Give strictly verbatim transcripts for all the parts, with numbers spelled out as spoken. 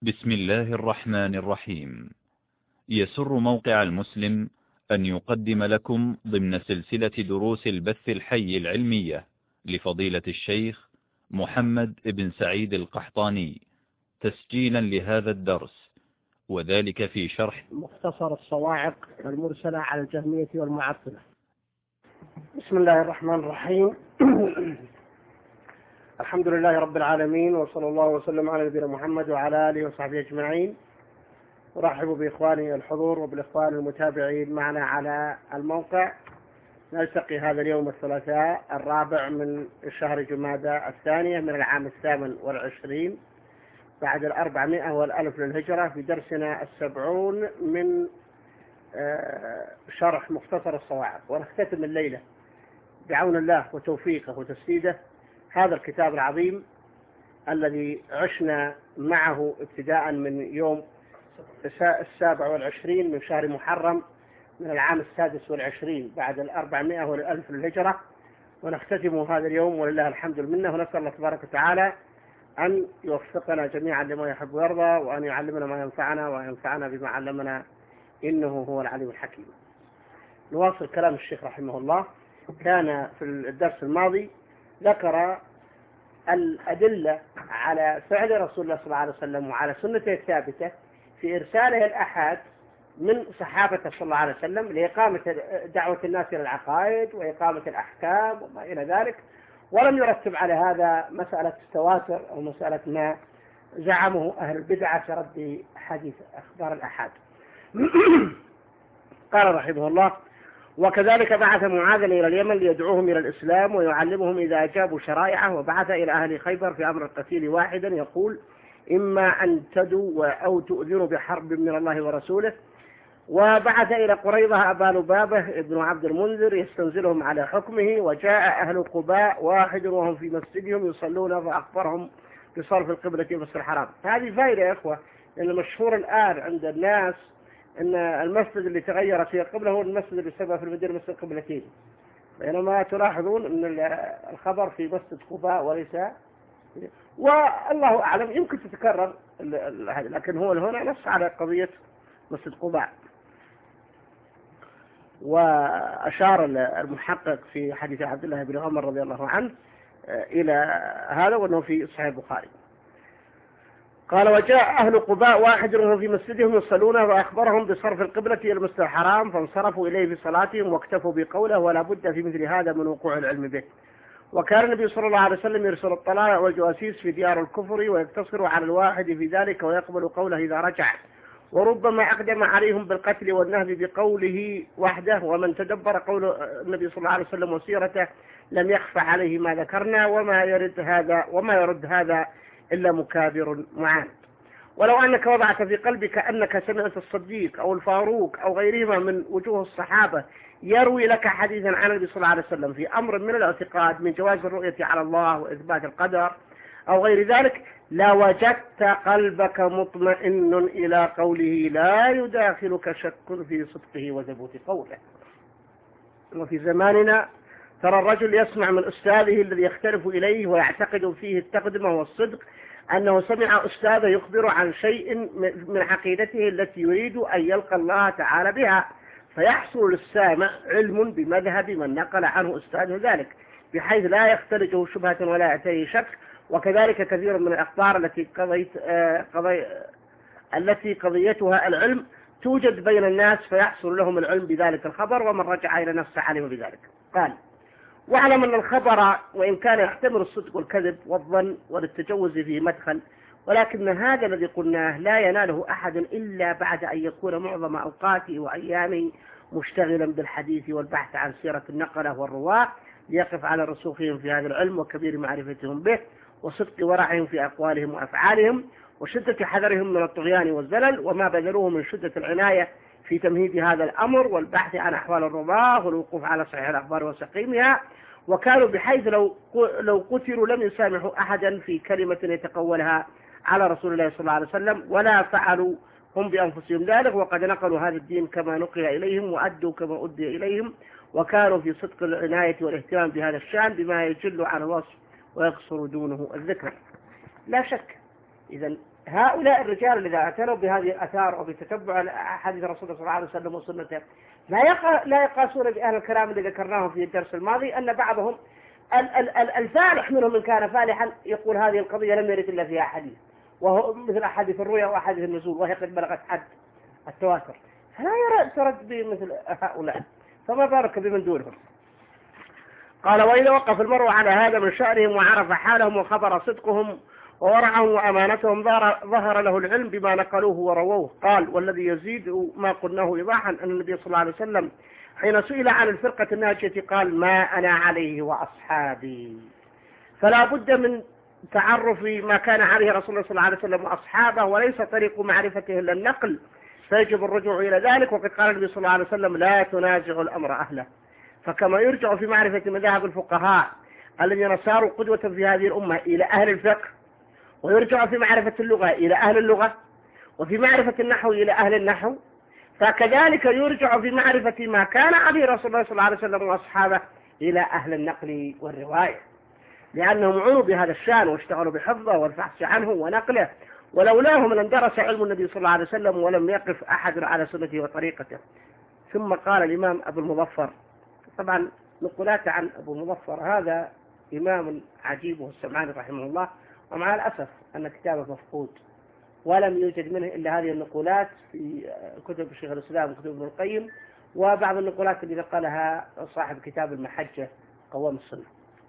بسم الله الرحمن الرحيم. يسر موقع المسلم أن يقدم لكم ضمن سلسلة دروس البث الحي العلمية لفضيلة الشيخ محمد بن سعيد القحطاني تسجيلا لهذا الدرس، وذلك في شرح مختصر الصواعق المرسلة على الجهمية والمعطلة. بسم الله الرحمن الرحيم. الحمد لله رب العالمين، وصلى الله وسلم على نبينا محمد وعلى آله وصحبه أجمعين. أرحب بإخواني الحضور وبالإخوان المتابعين معنا على الموقع. نلتقي هذا اليوم الثلاثاء الرابع من شهر جمادى الثانية من العام الثامن والعشرين بعد الأربعمائة والألف للهجرة في درسنا السبعون من شرح مختصر الصواعق، ونختتم الليلة بعون الله وتوفيقه وتسديده هذا الكتاب العظيم الذي عشنا معه ابتداء من يوم السابع والعشرين من شهر محرم من العام السادس والعشرين بعد الأربعمائة والألف للهجرة، ونختتم هذا اليوم ولله الحمد والمنة. ونسأل الله تبارك وتعالى أن يوفقنا جميعا لما يحب ويرضى، وأن يعلمنا ما ينفعنا وينفعنا بما علمنا، إنه هو العليم الحكيم. نواصل كلام الشيخ رحمه الله. كان في الدرس الماضي ذكر الأدلة على فعل رسول الله صلى الله عليه وسلم وعلى سنته الثابتة في إرساله الأحاد من صحابته صلى الله عليه وسلم لإقامة دعوة الناس إلى العقائد وإقامة الأحكام وما إلى ذلك، ولم يرتب على هذا مسألة التواتر أو مسألة ما زعمه أهل البدعة في رد حديث أخبار الأحاد. قال رحمه الله: وكذلك بعث معاذا إلى اليمن ليدعوهم إلى الإسلام ويعلمهم إذا أجابوا شرائعه، وبعث إلى أهل خيبر في أمر القتيل واحدا يقول: إما أن تدوا أو تؤذنوا بحرب من الله ورسوله. وبعث إلى قريظة أبا لبابة ابن عبد المنذر يستنزلهم على حكمه. وجاء أهل قباء واحد وهم في مسجدهم يصلون فأخبرهم بصرف القبلة إلى المسجد الحرام. هذه فائدة يا إخوة، لأن المشهور الآن عند الناس أن المسجد اللي تغير فيه القبلة هو المسجد اللي سبب في المدينة مسجد القبلتين، بينما تلاحظون أن الخبر في مسجد قباء وليس، والله أعلم يمكن تتكرر هذا، لكن هو هنا نص على قضية مسجد قباء. وأشار المحقق في حديث عبد الله بن عمر رضي الله عنه إلى هذا، وأنه في صحيح البخاري. قال: وجاء أهل قباء واحد وهم في مسجدهم يصلون وأخبرهم بصرف القبلة إلى المسجد الحرام، فانصرفوا إليه في صلاتهم واكتفوا بقوله، ولا بد في مثل هذا من وقوع العلم به. وكان النبي صلى الله عليه وسلم يرسل الطلائع والجواسيس في ديار الكفر ويقتصر على الواحد في ذلك ويقبل قوله إذا رجع، وربما أقدم عليهم بالقتل والنهب بقوله وحده. ومن تدبر قول النبي صلى الله عليه وسلم وسيرته لم يخفى عليه ما ذكرنا، وما يرد هذا وما يرد هذا إلا مكابر معاند. ولو أنك وضعت في قلبك أنك سمعت الصديق أو الفاروق أو غيرهما من وجوه الصحابة يروي لك حديثا عن النبي صلى الله عليه وسلم في أمر من الاعتقاد من جواز الرؤية على الله وإثبات القدر أو غير ذلك، لوجدت قلبك مطمئن إلى قوله لا يداخلك شك في صدقه وثبوت قوله. وفي زماننا ترى الرجل يسمع من أستاذه الذي يختلف إليه ويعتقد فيه التقدمة والصدق أنه سمع أستاذه يخبر عن شيء من عقيدته التي يريد أن يلقى الله تعالى بها، فيحصل للسامع علم بمذهب من نقل عنه أستاذه ذلك، بحيث لا يختلجه شبهة ولا يأتيه شك. وكذلك كثير من الأخبار التي قضيت آه قضي التي قضيتها العلم توجد بين الناس، فيحصل لهم العلم بذلك الخبر، ومن رجع إلى نفسه علم بذلك. قال: واعلم أن الخبر وإن كان يحتمل الصدق والكذب والظن وللتجوز فيه مدخل، ولكن هذا الذي قلناه لا يناله أحد إلا بعد أن يكون معظم أوقاته وأيامه مشتغلا بالحديث والبحث عن سيرة النقلة والرواة، ليقف على رسوخهم في هذا العلم وكبير معرفتهم به وصدق ورعهم في أقوالهم وأفعالهم وشدة حذرهم من الطغيان والزلل، وما بذلوه من شدة العناية في تمهيد هذا الأمر والبحث عن أحوال الرواة والوقوف على صحيح الأخبار وسقيمها. وكانوا بحيث لو لو قتلوا لم يسامحوا أحدا في كلمة يتقولها على رسول الله صلى الله عليه وسلم، ولا فعلوا هم بأنفسهم ذلك، وقد نقلوا هذا الدين كما نقل إليهم وأدوا كما أدي إليهم، وكانوا في صدق العناية والاهتمام بهذا الشأن بما يجل على الوصف ويقصر دونه الذكر. لا شك إذا هؤلاء الرجال الذين اعتنوا بهذه الآثار وبتتبع حديث الرسول صلى الله عليه وسلم وسنته لا يقا لا يقاسون بأهل الكلام اللي ذكرناهم في الدرس الماضي، أن بعضهم الفالح منهم من كان فالحا يقول هذه القضية لم يرد إلا فيها حديث، وهو مثل أحاديث الرؤيا وأحاديث النزول وهي قد بلغت حد التواتر، فلا يرى ترد بمثل هؤلاء، فما بارك بمن دونهم. قال وإذا وقف المرء على هذا من شأنهم وعرف حالهم وخبر صدقهم وورعهم وأمانتهم ظهر له العلم بما نقلوه ورووه. قال والذي يزيد ما قلناه إيضاحا أن النبي صلى الله عليه وسلم حين سئل عن الفرقة الناجية قال ما أنا عليه وأصحابي، فلا بد من تعرف ما كان عليه رسول الله صلى الله عليه وسلم وأصحابه، وليس طريق معرفته إلا النقل، فيجب الرجوع إلى ذلك. وقد قال النبي صلى الله عليه وسلم لا تنازع الأمر أهله، فكما يرجع في معرفة مذاهب الفقهاء الذين صاروا قدوة في هذه الأمة إلى أهل الفقه، ويرجع في معرفة اللغة إلى أهل اللغة، وفي معرفة النحو إلى أهل النحو، فكذلك يرجع في معرفة ما كان عليه رسول الله صلى الله عليه وسلم وأصحابه إلى أهل النقل والرواية، لأنهم عنوا بهذا الشأن واشتغلوا بحفظه والبحث عنه ونقله، ولولاهم لاندرس علم النبي صلى الله عليه وسلم ولم يقف أحد على سنته وطريقته. ثم قال الإمام أبو المظفر، طبعا نقولات عن أبو المظفر هذا إمام عجيب السمعاني رحمه الله، ومع الأسف أن كتابه مفقود ولم يوجد منه إلا هذه النقولات في كتب شيخ الإسلام وكتب ابن القيم وبعض النقولات اللي نقلها صاحب كتاب المحجة قوام السنة.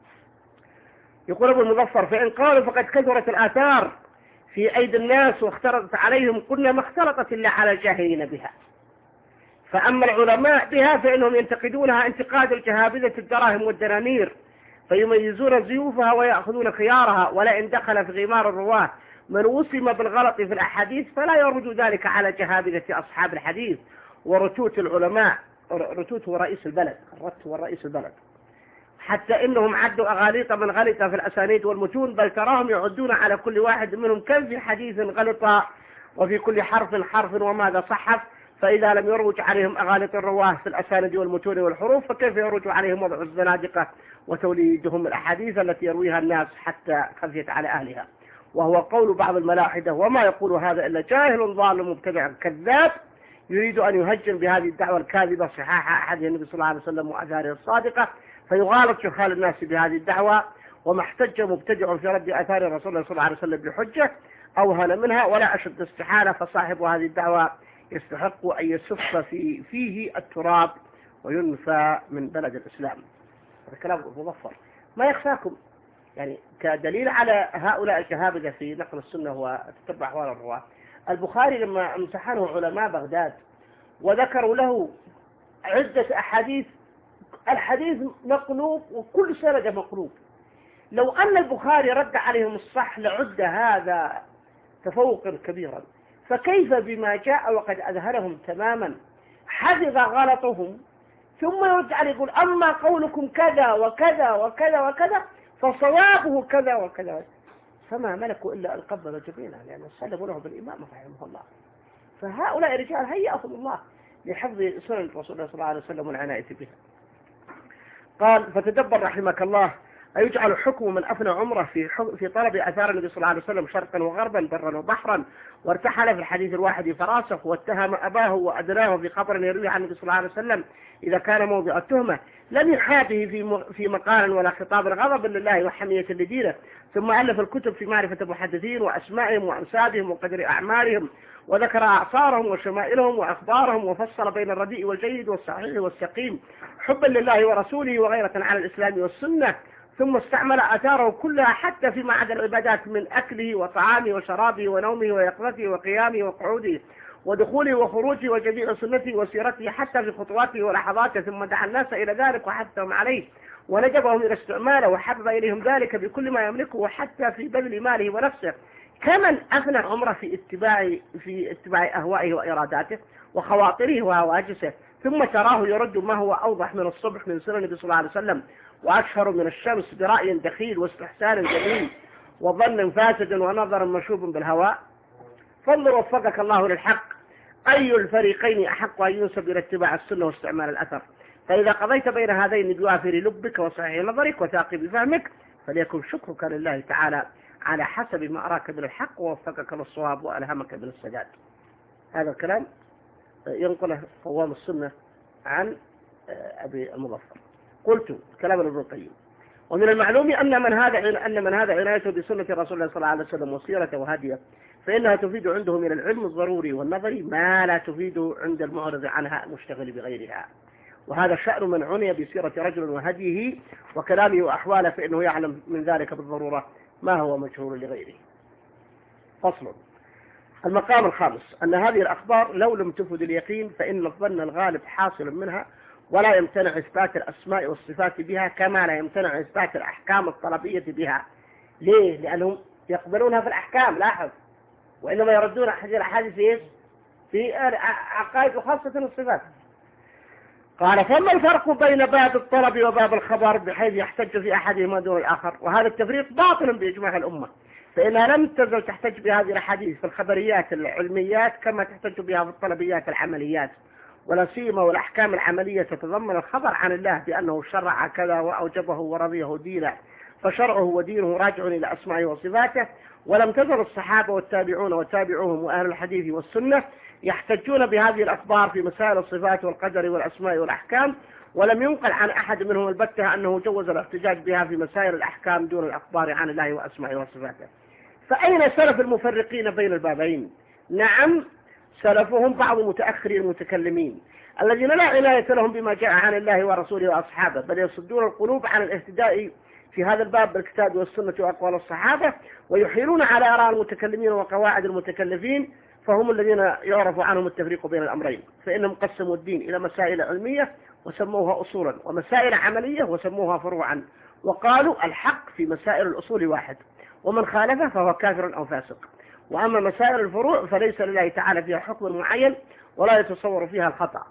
يقول أبو المظفر فإن قالوا فقد كثرت الآثار في أيدي الناس واختلطت عليهم قلنا ما اختلطت إلا على الجاهلين بها، فأما العلماء بها فإنهم ينتقدونها انتقاد الجهابذة الدراهم والدنانير، فيميزون زيوفها ويأخذون خيارها، ولئن دخل في غمار الرواه من وسم بالغلط في الأحاديث فلا يرد ذلك على جهابذة أصحاب الحديث ورتوت العلماء. رتوت هو رئيس البلد، الرت هو رئيس البلد، حتى إنهم عدوا أغاليط من غلط في الأسانيد والمتون، بل تراهم يعدون على كل واحد منهم كم في حديث غلط وفي كل حرف حرف وماذا صحف، فإذا لم يروج عليهم أغاليط الرواه في الأسانيد والمتون والحروف فكيف يروج عليهم وضع الزنادقة وتوليدهم الأحاديث التي يرويها الناس حتى خفيت على أهلها. وهو قول بعض الملاحدة، وما يقول هذا إلا جاهل ضال مبتدع كذاب يريد أن يهجم بهذه الدعوة الكاذبة صحاح أحد النبي صلى الله عليه وسلم وأثاره الصادقة، فيغالط شخال الناس بهذه الدعوة. وما احتج مبتدع في رد أثار الرسول صلى الله عليه وسلم بحجة أوهن منها ولا أشد استحالة، فصاحب هذه الدعوة يستحق أن يسف في فيه التراب وينفى من بلد الإسلام. هذا كلام مظفر ما يخفاكم، يعني كدليل على هؤلاء الجهابذة في نقل السنة وتتبع أحوال الرواة. البخاري لما امتحنه علماء بغداد وذكروا له عدة أحاديث، الحديث مقلوب وكل سند مقلوب، لو أن البخاري رد عليهم الصح لعد هذا تفوقا كبيرا، فكيف بما جاء وقد أذهلهم تماما حفظ غلطهم ثم يرجع يقول أما قولكم كذا وكذا وكذا وكذا فصوابه كذا وكذا، فما ملكوا إلا القبض جبينا لأنه سلموا له بالإمام رحمه الله. فهؤلاء الرجال هيأهم الله لحفظ سنن الرسول صلى الله عليه وسلم والعناية بها. قال فتدبر رحمك الله أيجعل حكم من أفنى عمره في في طلب أثار النبي صلى الله عليه وسلم شرقا وغربا برا وبحرا، وارتحل في الحديث الواحد فراسخ، واتهم أباه وأدناه في خبر يروي عن النبي صلى الله عليه وسلم إذا كان موضع التهمة، لم يحابه في في مقال ولا خطاب غضب لله وحمية لدينه. ثم ألف الكتب في معرفة المحدثين وأسمائهم وأنسابهم وقدر أعمالهم، وذكر أعصارهم وشمائلهم وأخبارهم، وفصل بين الرديء والجيد والصحيح والسقيم حبا لله ورسوله وغيرة على الإسلام والسنة. ثم استعمل آثاره كلها حتى فيما عدا العبادات من أكله وطعامه وشرابه ونومه ويقظته وقيامه وقعوده ودخوله وخروجه وجميع سنته وسيرته حتى في خطواته ولحظاته، ثم دعا الناس إلى ذلك وحثهم عليه ونجبهم إلى استعماله وحبب إليهم ذلك بكل ما يملكه وحتى في بذل ماله ونفسه، كمن أفنى عمره في اتباع في اتباع أهوائه وإراداته وخواطره وهواجسه، ثم تراه يرد ما هو أوضح من الصبح من سنة النبي صلى الله عليه وسلم وأشهر من الشمس برأي دخيل واستحسان جميل وظن فاسد ونظر مشوب بالهواء. فانظر وفقك الله للحق أي الفريقين أحق أن ينسب إلى اتباع السنة واستعمال الأثر، فإذا قضيت بين هذين بوافر لبك وصحيح نظرك وثاقب فهمك فليكن شكرك لله تعالى على حسب ما أراك من الحق ووفقك للصواب وألهمك من السداد. هذا الكلام ينقله قوام السنة عن أبي المظفر. قلت كلام ابن القيم: ومن المعلوم أن من هذا أن من هذا عنايته بسنة رسول الله صلى الله عليه وسلم وسيرته وهديه، فإنها تفيد عنده من العلم الضروري والنظري ما لا تفيد عند المعرض عنها المشتغل بغيرها. وهذا شأن من عني بسيرة رجل وهديه وكلامه وأحواله، فإنه يعلم من ذلك بالضرورة ما هو مجهول لغيره. فصل. المقام الخامس: أن هذه الأخبار لو لم تفد اليقين فإن الظن الغالب حاصل منها، ولا يمتنع إثبات الأسماء والصفات بها كما لا يمتنع إثبات الأحكام الطلبية بها. ليه؟ لأنهم يقبلونها في الأحكام، لاحظ، وإنما يردون هذه الأحاديث في عقائد وخاصة الصفات. قال: فما الفرق بين باب الطلب وباب الخبر بحيث يحتج في أحدهما دون الآخر؟ وهذا التفريق باطل بإجماع الأمة، فإنها لم تزل تحتج بهذه الأحاديث في الخبريات العلميات كما تحتج بها في الطلبيات العمليات، ولا سيما والأحكام العملية تتضمن الخبر عن الله بأنه شرع كذا وأوجبه ورضيه دينا، فشرعه ودينه راجع إلى أسمائه وصفاته. ولم تزل الصحابة والتابعون وتابعوهم وأهل الحديث والسنة يحتجون بهذه الأخبار في مسائل الصفات والقدر والأسماء والأحكام، ولم ينقل عن أحد منهم البتة أنه جوز الاحتجاج بها في مسائل الأحكام دون الأخبار عن الله وأسمائه وصفاته. فأين سلف المفرقين بين البابين؟ نعم، سلفهم بعض متأخرين المتكلمين الذين لا عناية لهم بما جاء عن الله ورسوله وأصحابه، بل يصدون القلوب عن الاهتداء في هذا الباب بالكتاب والسنة وأقوال الصحابة، ويحيلون على آراء المتكلمين وقواعد المتكلفين، فهم الذين يعرف عنهم التفريق بين الأمرين، فإنهم قسموا الدين إلى مسائل علمية وسموها أصولا، ومسائل عملية وسموها فروعا، وقالوا الحق في مسائل الأصول واحد، ومن خالفه فهو كافر أو فاسق. وأما مسائل الفروع فليس لله تعالى فيها حكم معين ولا يتصور فيها الخطأ،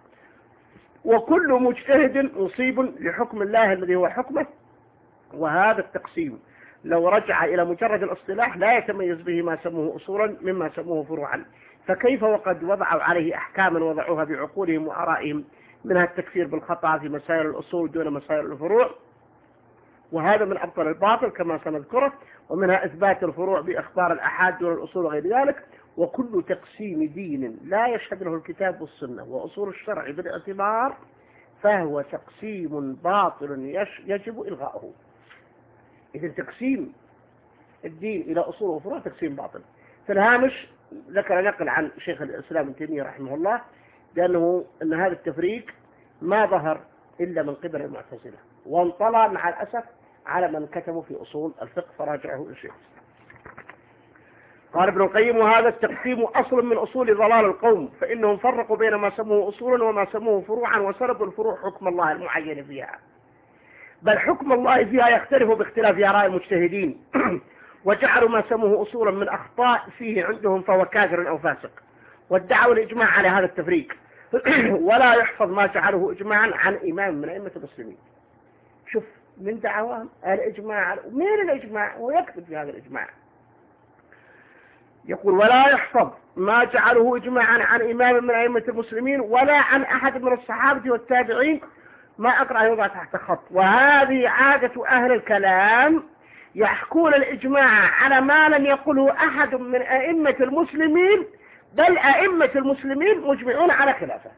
وكل مجتهد مصيب لحكم الله الذي هو حكمه. وهذا التقسيم لو رجع إلى مجرد الاصطلاح لا يتميز به ما سموه أصولا مما سموه فروعا، فكيف وقد وضعوا عليه أحكاما وضعوها بعقولهم وآرائهم، منها التكفير بالخطأ في مسائل الأصول دون مسائل الفروع، وهذا من أبطل الباطل كما سنذكره، ومنها إثبات الفروع بأخبار الأحاد دون الأصول وغير ذلك. وكل تقسيم دين لا يشهد له الكتاب والسنة وأصول الشرع بالاعتبار فهو تقسيم باطل يجب إلغاؤه. إذن تقسيم الدين إلى أصول وفروع تقسيم باطل. في الهامش ذكر نقل عن شيخ الإسلام ابن تيمية رحمه الله بأنه أن هذا التفريق ما ظهر إلا من قبل المعتزلة، وانطلع مع الأسف على من كتبوا في أصول الفقه فراجعه الشيخ. قال ابن القيم: وهذا التقسيم أصل من أصول ضلال القوم، فإنهم فرقوا بين ما سموه أصولا وما سموه فروعا، وسردوا الفروع حكم الله المعين فيها، بل حكم الله فيها يختلف باختلاف آراء المجتهدين وجعلوا ما سموه أصولا من أخطاء فيه عندهم فهو كافر أو فاسق، وادعوا الإجماع على هذا التفريق ولا يحفظ ما جعله إجماعا عن إمام من أئمة المسلمين. شوف من دعواهم الإجماع، مين الإجماع؟ ويكتب في هذا الإجماع يقول: ولا يحفظ ما جعله إجماعا عن إمام من أئمة المسلمين ولا عن أحد من الصحابة والتابعين. ما أقرأ يوضع تحت خط. وهذه عادة أهل الكلام يحكون الإجماع على ما لم يقله أحد من أئمة المسلمين، بل أئمة المسلمين مجمعون على خلافه.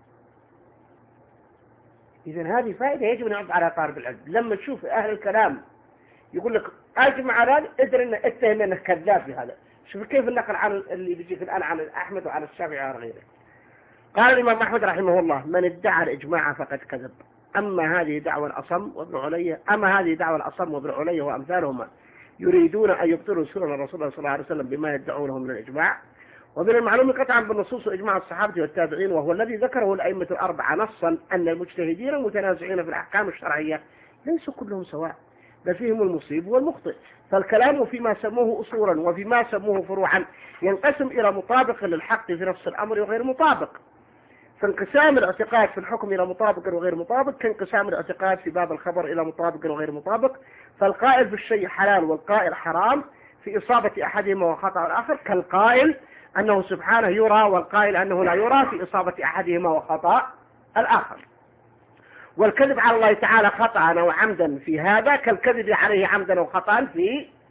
إذن هذه فائدة يجب أن يعد على طالب العلم. لما تشوف أهل الكلام يقول لك أجمع على هذا، ادري أن اتهم أنه كذاب في هذا. شوف كيف النقل عن اللي بيجيك الآن عن أحمد وعن الشافعي وعن غيره. قال الإمام أحمد رحمه الله: من ادعى الإجماع فقد كذب. أما هذه دعوة الأصم وابن علية أما هذه دعوة الأصم وابن علية وأمثالهما يريدون أن يبطلوا سنن الرسول صلى الله عليه وسلم بما يدعونه من الإجماع. ومن المعلوم قطعا بالنصوص إجماع الصحابة والتابعين، وهو الذي ذكره الأئمة الأربعة نصا أن المجتهدين المتنازعين في الأحكام الشرعية ليسوا كلهم سواء، بل فيهم المصيب والمخطئ. فالكلام فيما سموه أصولا وفيما سموه فروعا ينقسم إلى مطابق للحق في نفس الأمر وغير مطابق. فانقسام الاعتقاد في الحكم إلى مطابق وغير مطابق كانقسام الاعتقاد في باب الخبر إلى مطابق وغير مطابق. فالقائل في الشيء حلال والقائل حرام في إصابة أحدهما وخطأ الآخر كالقائل أنه سبحانه يرى والقائل أنه لا يرى في إصابة أحدهما وخطأ الآخر. والكذب على الله تعالى خطأ أو عمدا في هذا كالكذب عليه عمدا أو خطأ في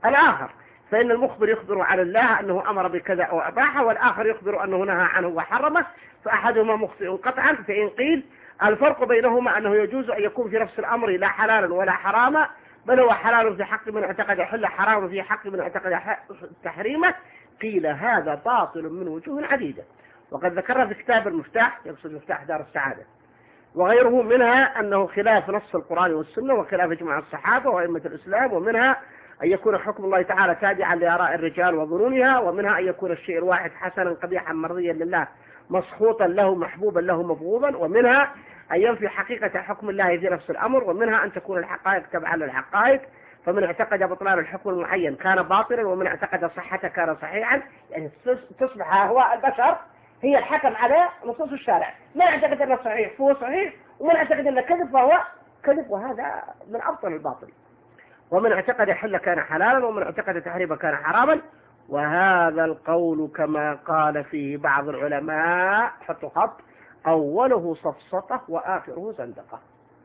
الآخر، فإن المخبر يخبر عن الله أنه أمر بكذا أو أباحه، والآخر يخبر أنه نهى عنه وحرمه، فأحدهما مخطئ قطعا. فإن قيل الفرق بينهما أنه يجوز أن يكون في نفس الأمر لا حلالا ولا حراما، بل هو حلال في حق من اعتقد حله، حرام في حق من اعتقد تحريمه، قيل هذا باطل من وجوه عديدة. وقد ذكرنا في كتاب المفتاح، يقصد مفتاح دار السعادة، وغيره، منها أنه خلاف نص القرآن والسنة وخلاف إجماع الصحابة وأئمة الإسلام، ومنها أن يكون حكم الله تعالى تابعا لآراء الرجال وظنونها، ومنها أن يكون الشيء الواحد حسنا قبيحا مرضيا لله مسخوطا له محبوبا له مبغوضا، ومنها أن ينفي حقيقة حكم الله في نفس الأمر، ومنها أن تكون الحقائق تبعا للحقائق، فمن اعتقد بطلان الحكم المعين كان باطلا، ومن اعتقد صحته كان صحيحا. يعني تصبح أهواء البشر هي الحكم على نصوص الشارع، من اعتقد أنه صحيح فهو صحيح، ومن اعتقد أنه كذب فهو كذب، وهذا من أبطل الباطل. ومن اعتقد حل كان حلالا، ومن اعتقد تحريما كان حراما. وهذا القول كما قال فيه بعض العلماء، حطوا خط، أوله سفسطة وآخره زندقة.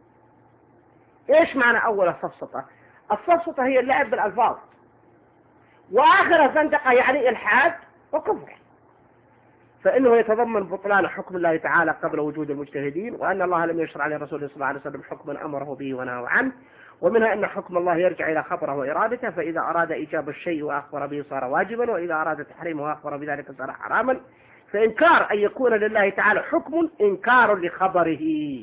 إيش معنى أول سفسطة؟ السفسطة هي اللعب بالألفاظ، وآخر زندقة يعني إلحاد وكفر، فإنه يتضمن بطلان حكم الله تعالى قبل وجود المجتهدين، وأن الله لم يشرع لرسوله صلى الله عليه وسلم حكما أمره به ونهى عنه، ومنها أن حكم الله يرجع إلى خبره وإرادته، فإذا أراد إيجاب الشيء وأخبر به صار واجبا، وإذا أراد تحريمه وأخبر بذلك صار حراما. فإنكار أن يكون لله تعالى حكم إنكار لخبره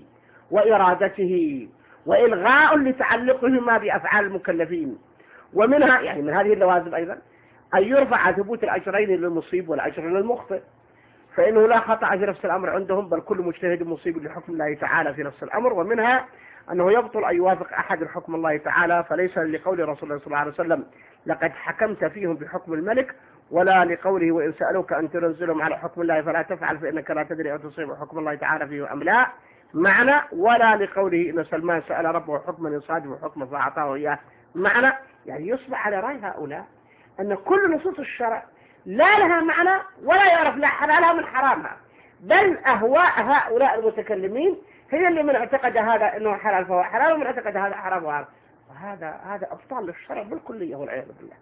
وإرادته، وإلغاء لتعلقهما بأفعال المكلفين. ومنها يعني من هذه اللوازم أيضا أن يرفع ثبوت الأجرين للمصيب والأجر للمخطئ، فإنه لا خطأ في نفس الأمر عندهم، بل كل مجتهد مصيب لحكم الله تعالى في نفس الأمر. ومنها أنه يبطل أن يوافق أحد الحكم الله تعالى، فليس لقول رسول الله صلى الله عليه وسلم لقد حكمت فيهم بحكم الملك، ولا لقوله وإن سألوك أن تنزلهم على حكم الله فلا تفعل فإنك لا تدري أن تصيب حكم الله تعالى فيه أم لا معنى، ولا لقوله إن سلمان سأل ربه حكما يصادف حكما فأعطاه إياه معنى. يعني يصبح على رأي هؤلاء أن كل نصوص الشرع لا لها معنى ولا يعرف لا حلالها من حرامها، بل أهواء هؤلاء المتكلمين هي اللي من اعتقد هذا أنه حلال فهو حلال، ومن اعتقد هذا حرام وهذا، وهذا هذا أبطال للشرع بالكلية والعياذ بالله.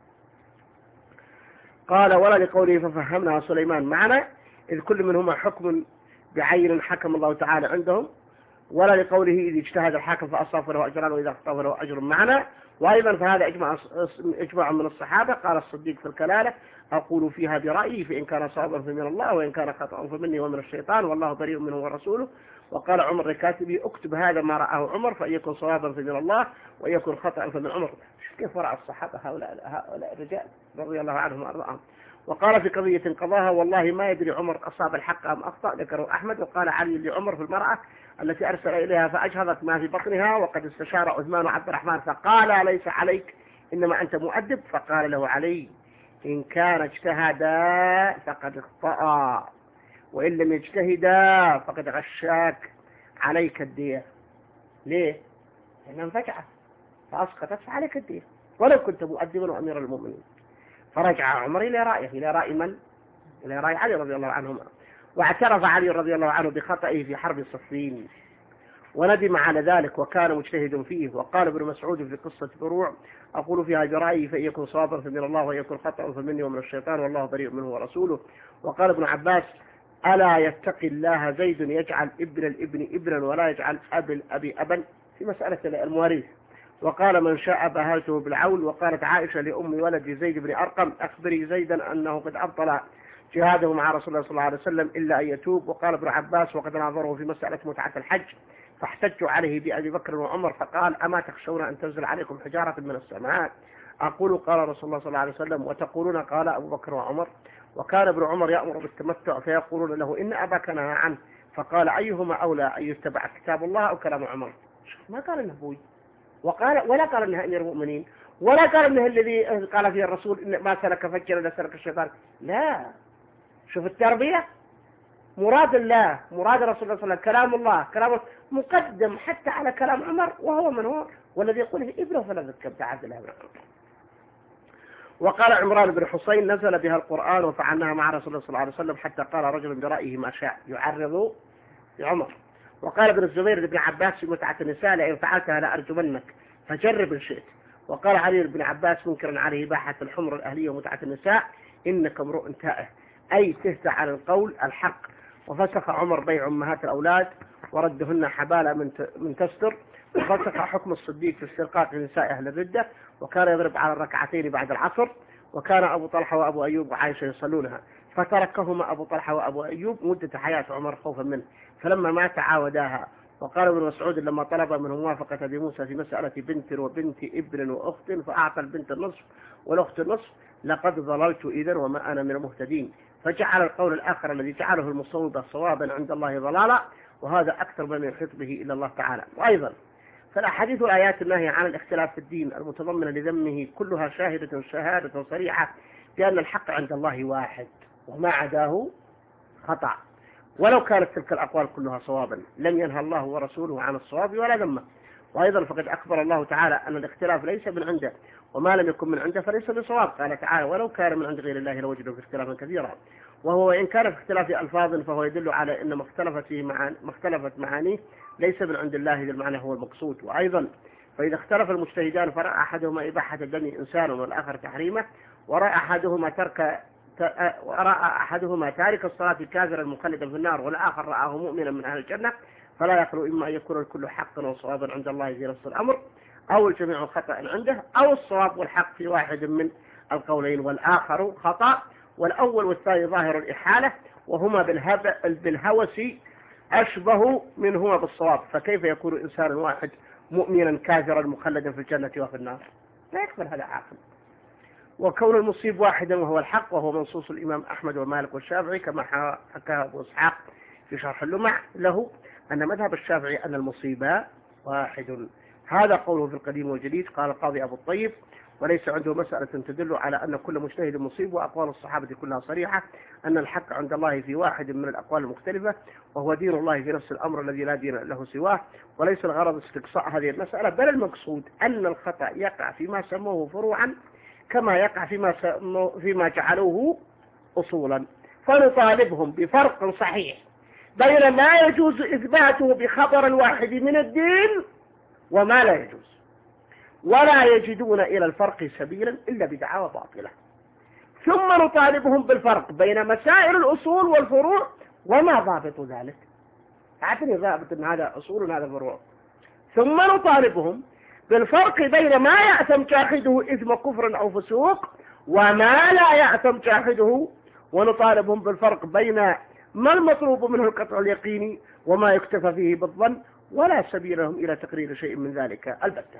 قال ولا لقوله ففهمنا سليمان معنى، إذ كل منهما حكم بعين حكم الله تعالى عندهم، ولا لقوله إذ اجتهد الحاكم فأصاب فله أجران وإذا اخطأ فله أجر معنا. وأيضا فهذا إجماع إجماع من الصحابة. قال الصديق في الكلالة أقول فيها برأيي، فإن كان صوابا فمن الله، وإن كان خطأ فمني ومن الشيطان، والله بريء منه ورسوله. وقال عمر لكاتبه اكتب هذا ما رآه عمر، فإن يكن صوابا فمن الله وإن يكن خطأ فمن عمر. كيف ورع الصحابة هؤلاء هؤلاء الرجال رضي الله عنهم وأرضاهم. وقال في قضية قضاها والله ما يدري عمر أصاب الحق أم أخطأ، ذكره أحمد. وقال علي لعمر في المرأة التي أرسل إليها فأجهضت ما في بطنها، وقد استشار عثمان وعبد الرحمن فقال ليس عليك إنما أنت مؤدب، فقال له علي إن كان اجتهدا فقد اخطأ، وإن لم يجتهدا فقد غشاك، عليك الدية. ليه؟ لأنها انفجعت فأسقطت فعليك الدية، ولو كنت مؤدبا وأمير المؤمنين. فرجع عمر إلى رأيه، إلى رأي من؟ إلى رأي علي رضي الله عنهما. واعترف علي رضي الله عنه بخطئه في حرب صفين وندم على ذلك وكان مجتهد فيه. وقال ابن مسعود في قصة فروع أقول فيها برأيي، فإن يكن صوابا فمن الله وإن يكن خطأ فمني ومن الشيطان، والله بريء منه ورسوله. وقال ابن عباس ألا يتقي الله زيد يجعل ابن الابن ابنا ولا يجعل أب الأب أبا، في مسألة المواريث. وقال من شاء بهاته بالعول. وقالت عائشة لأم ولد زيد بن أرقم أخبري زيدا أنه قد أبطل جهاده مع رسول الله صلى الله عليه وسلم إلا أن يتوب. وقال ابن عباس وقد ناظره في مسألة متعة الحج فاحتجوا عليه بأبي بكر وعمر فقال أما تخشون أن تنزل عليكم حجارة من السماء؟ أقول قال رسول الله صلى الله عليه وسلم وتقولون قال أبو بكر وعمر. وكان ابن عمر يأمر بالتمتع فيقولون له إن أباك نهى عنه، فقال أيهما أولى أن يتبع كتاب الله أو كلام عمر؟ ما قال إنه أبوي، وقال ولا قال إنها أمير المؤمنين، ولا قال إنه الذي قال فيه الرسول إن ما سلك فجر إلا سلك الشيطان. لا، شوف التربية، مراد الله مراد رسول الله صلى الله عليه وسلم كلام الله كلام مقدم حتى على كلام عمر، وهو من هو والذي يقول ابنه فلا تذكر عبد الله بن عمر. وقال عمران بن حسين نزل بها القرآن وفعلناها مع رسول الله صلى الله عليه وسلم حتى قال رجل برأيه ما شاء يعرض لعمر. وقال ابن الزبير لابن عباس في متعة النساء لئن فعلتها لأرجمنك فجرب إن شئت. وقال علي بن عباس منكرا عليه إباحة الحمر الأهلية ومتعة النساء: إنك امرؤ تائه، أي تهت عن القول الحق. وفسخ عمر بيع أمهات الأولاد وردهن حبالة من تستر. وفسخ حكم الصديق في استرقاق نساء أهل الردة، وكان يضرب على الركعتين بعد العصر. وكان أبو طلحة وأبو أيوب وعائشة يصلونها، فتركهما أبو طلحة وأبو أيوب مدة حياة عمر خوفا منه، فلما مات عاوداها. وقال ابن مسعود لما طلب منه موافقة أبي موسى في مسألة بنت وبنت ابن وأخت، فأعطى البنت النصف والأخت النصف: لقد ضللت إذن وما أنا من المهتدين. فجعل القول الآخر الذي جعله المصوبة صوابا عند الله ضلالا، وهذا أكثر من يحيط به إلا الله تعالى. وأيضا فالأحاديث والآيات الناهية عن الاختلاف في الدين المتضمنة لذمه كلها شاهدة شهادة صريحة بأن الحق عند الله واحد، وما عداه خطأ، ولو كانت تلك الأقوال كلها صوابا لم ينهى الله ورسوله عن الصواب ولا ذمه. وأيضا فقد أخبر الله تعالى أن الاختلاف ليس من عنده، وما لم يكن من عنده فليس بصواب. قال تعالى: ولو كان من عند غير الله لوجدوا في اختلافا كثيرا. وهو إن كان في اختلاف ألفاظ فهو يدل على أن ما اختلفت فيه معاني ما اختلفت معانيه ليس من عند الله، ذي المعنى هو المقصود. وأيضا فإذا اختلف المجتهدان فرأى أحدهما إباحة دم إنسان والآخر تحريمه، ورأى أحدهما ترك ورأى أحدهما تارك الصلاة كافرا مخلدا في النار، والآخر رآه مؤمنا من أهل الجنة، فلا يخلو إما أن يكون الكل حقا وصوابا عند الله في نفس الأمر، أو الجميع خطأ عنده، أو الصواب والحق في واحد من القولين والآخر خطأ. والأول والثاني ظاهر الإحالة، وهما بالهوس أشبه منهما بالصواب، فكيف يكون إنسان واحد مؤمنا كافرا مخلدا في الجنة وفي النار؟ لا يقبل هذا عاقل. وكون المصيب واحدا وهو الحق، وهو منصوص الإمام أحمد ومالك والشافعي، كما حكاه أبو إسحاق في شرح اللمع له أن مذهب الشافعي أن المصيب واحد. هذا قوله في القديم والجديد. قال القاضي أبو الطيب: وليس عنده مسألة تدل على أن كل مجتهد مصيب، وأقوال الصحابة كلها صريحة أن الحق عند الله في واحد من الأقوال المختلفة، وهو دين الله في نفس الأمر الذي لا دين له سواه. وليس الغرض استقصاء هذه المسألة، بل المقصود أن الخطأ يقع فيما سموه فروعا كما يقع فيما فيما جعلوه أصولا، فنطالبهم بفرق صحيح بين ما يجوز إثباته بخبر واحد من الدين وما لا يجوز، ولا يجدون إلى الفرق سبيلا إلا بدعاوى باطلة. ثم نطالبهم بالفرق بين مسائل الأصول والفروع وما ضابط ذلك. أعطني ضابط أن هذا أصول وهذا فروع. ثم نطالبهم بالفرق بين ما يأثم جاحده إثم كفر أو فسوق وما لا يأثم جاحده، ونطالبهم بالفرق بين ما المطلوب منه القطع اليقيني وما يكتفى فيه بالظن، ولا سبيل لهم إلى تقرير شيء من ذلك البتة.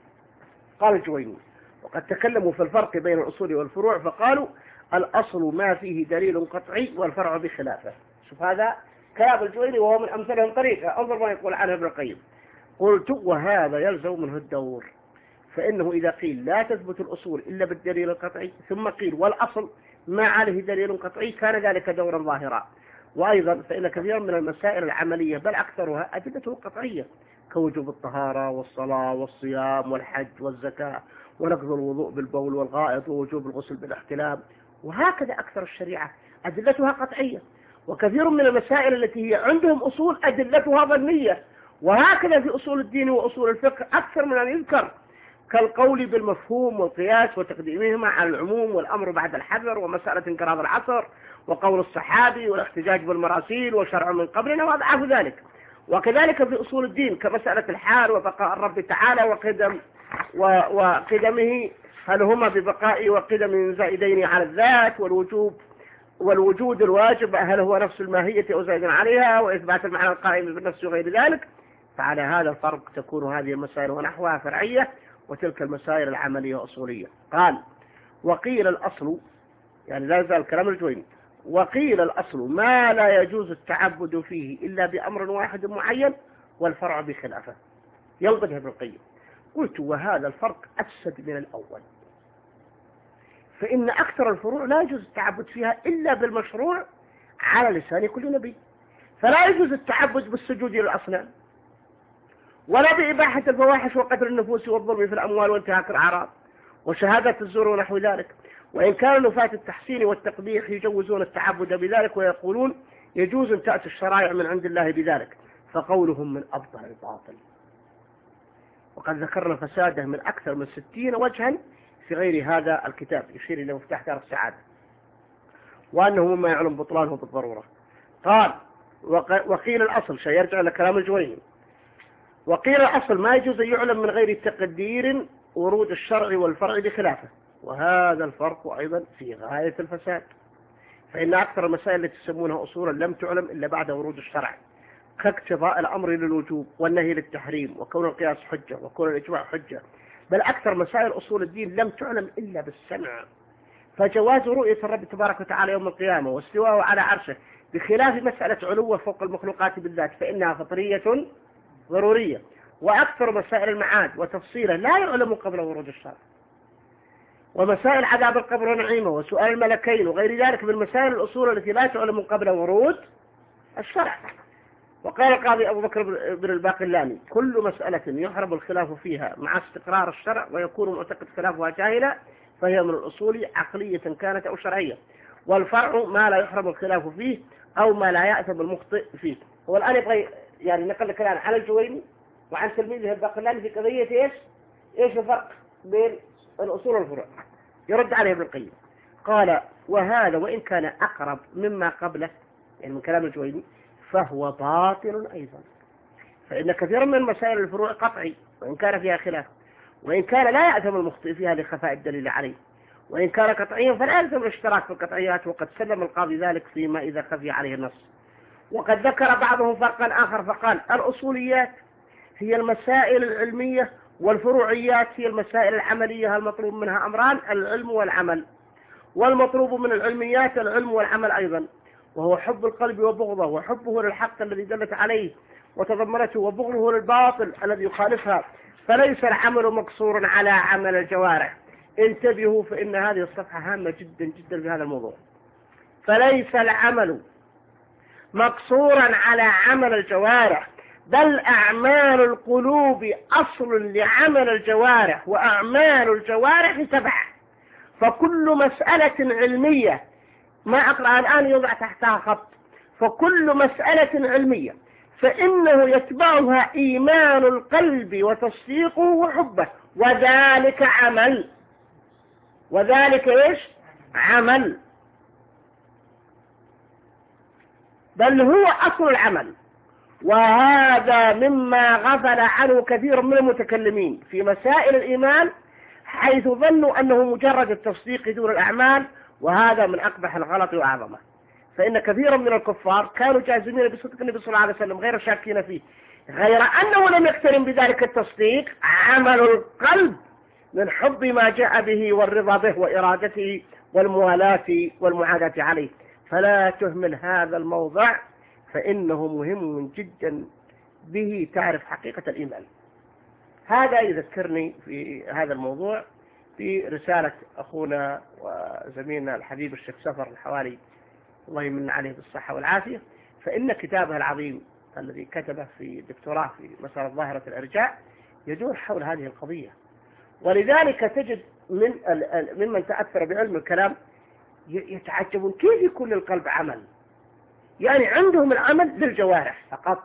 قال الجويني: وقد تكلموا في الفرق بين الأصول والفروع فقالوا: الأصل ما فيه دليل قطعي والفرع بخلافه. شوف هذا كلام الجويني وهو من أمثلهم طريقة، انظر ما يقول عنه ابن القيم. قلت: وهذا يلزم منه الدور، فإنه إذا قيل لا تثبت الأصول إلا بالدليل القطعي، ثم قيل والأصل ما عليه دليل قطعي، كان ذلك دورا ظاهرا. وأيضا فإن كثيرا من المسائل العملية بل أكثرها أدلته قطعية، كوجوب الطهارة والصلاة والصيام والحج والزكاة ونقض الوضوء بالبول والغائط ووجوب الغسل بالاحتلام، وهكذا أكثر الشريعة أدلتها قطعية. وكثير من المسائل التي هي عندهم أصول أدلتها ظنية، وهكذا في أصول الدين وأصول الفقه أكثر من أن يذكر، كالقول بالمفهوم والقياس وتقديمهما على العموم والأمر بعد الحذر ومسألة انقراض العصر وقول الصحابي والاحتجاج بالمراسيل وشرع من قبلنا وأضعاف ذلك. وكذلك في أصول الدين كمسألة الحال وبقاء الرب تعالى وقدم وقدمه، هل هما ببقاء وقدم زائدين على الذات، والوجوب والوجود الواجب هل هو نفس الماهية أو زائد عليها، وإثبات المعنى القائم بالنفس وغير ذلك. فعلى هذا الفرق تكون هذه المسائل ونحوها فرعية، وتلك المسائل العملية أصولية. قال: وقيل الأصل، يعني لا يزال كلام الجويني، وقيل الأصل ما لا يجوز التعبد فيه إلا بأمر واحد معين، والفرع بخلافه. ينقذها ابن القيم. قلت: وهذا الفرق أفسد من الأول، فإن أكثر الفروع لا يجوز التعبد فيها إلا بالمشروع على لسان كل نبي، فلا يجوز التعبد بالسجود للأصنام، ولا بإباحة الفواحش وقتل النفوس والظلم في الأموال وانتهاك الأعراض وشهادة الزور ونحو ذلك. وإن كان نفاة التحسين والتقبيح يجوزون التعبد بذلك، ويقولون يجوز أن تأتي الشرائع من عند الله بذلك، فقولهم من أفضل الباطل. وقد ذكرنا فساده من أكثر من ستين وجها في غير هذا الكتاب يشير إلى مفتاح دار السعادة، وأنه مما يعلم بطلانه بالضرورة. قال وقيل الأصل، شيء يرجع لكلام الجويني، وقيل الأصل ما يجوز أن يعلم من غير تقدير ورود الشرع والفرع بخلافه، وهذا الفرق أيضا في غاية الفساد، فإن أكثر المسائل التي تسمونها أصولا لم تعلم إلا بعد ورود الشرع، كاقتضاء الأمر للوجوب والنهي للتحريم وكون القياس حجة وكون الإجماع حجة، بل أكثر مسائل أصول الدين لم تعلم إلا بالسمع. فجواز رؤية الرب تبارك وتعالى يوم القيامة واستواءه على عرشه بخلاف مسألة علوه فوق المخلوقات بالذات فإنها فطرية ضرورية، وأكثر مسائل المعاد وتفصيله لا يعلم قبل ورود الشرع، ومسائل عذاب القبر ونعيمه وسؤال الملكين وغير ذلك من مسائل الأصول التي لا تعلم قبل ورود الشرع. وقال القاضي أبو بكر بن الباقلاني كل مسألة يحرم الخلاف فيها مع استقرار الشرع ويكون معتقد خلافها جاهلا فهي من الأصول عقلية كانت أو شرعية، والفرع ما لا يحرم الخلاف فيه أو ما لا يأثم المخطئ فيه. هو الآن يبغى يعني نقل الكلام على الجويني وعن تلميذه الباقلاني في قضية إيش إيش الفرق بين الأصول والفروع. يرد عليه ابن القيم قال وهذا وإن كان أقرب مما قبله يعني من كلام الجويني فهو باطل أيضا، فإن كثيرا من مسائل الفروع قطعي وإن كان فيها خلاف، وإن كان لا يأثم المخطئ فيها لخفاء الدليل عليه، وإن كان قطعيا فلا يلزم الاشتراك في القطعيات، وقد سلم القاضي ذلك فيما إذا خفي عليه النص. وقد ذكر بعضهم فرقا آخر فقال الأصوليات هي المسائل العلمية والفروعيات هي المسائل العملية المطلوب منها أمران العلم والعمل، والمطلوب من العلميات العلم والعمل أيضا، وهو حب القلب وبغضه وحبه للحق الذي دلت عليه وتضمنته وبغضه للباطل الذي يخالفها، فليس العمل مقصورا على عمل الجوارح. انتبهوا فإن هذه الصفحة هامة جدا جدا في هذا الموضوع. فليس العمل مقصورا على عمل الجوارح بل أعمال القلوب أصل لعمل الجوارح وأعمال الجوارح تبع، فكل مسألة علمية ما أقرأ الآن يوضع تحتها خط، فكل مسألة علمية فإنه يتبعها إيمان القلب وتصديقه وحبه، وذلك عمل، وذلك إيش؟ عمل، بل هو أصل العمل. وهذا مما غفل عنه كثير من المتكلمين في مسائل الإيمان حيث ظنوا أنه مجرد التصديق دون الأعمال، وهذا من أقبح الغلط وأعظمه، فإن كثيرا من الكفار كانوا جازمين بصدق النبي صلى الله عليه وسلم غير شاكين فيه، غير أنه لم يقترن بذلك التصديق عمل القلب من حب ما جاء به والرضا به وإرادته والموالاة والمعاداة عليه. فلا تهمل هذا الموضع فإنه مهم جدا به تعرف حقيقة الإيمان. هذا يذكرني في هذا الموضوع في رسالة أخونا وزميلنا الحبيب الشيخ سفر الحوالي الله يمن عليه بالصحة والعافية، فإن كتابه العظيم الذي كتبه في دكتوراه في مسألة ظاهرة الإرجاء يدور حول هذه القضية، ولذلك تجد من ممن تأثر بعلم الكلام يتعجبون كيف يكون للقلب عمل، يعني عندهم العمل للجوارح فقط.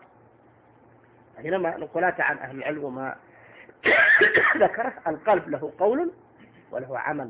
حينما نقولات عن أهل العلم وما ذكره القلب له قول وله عمل،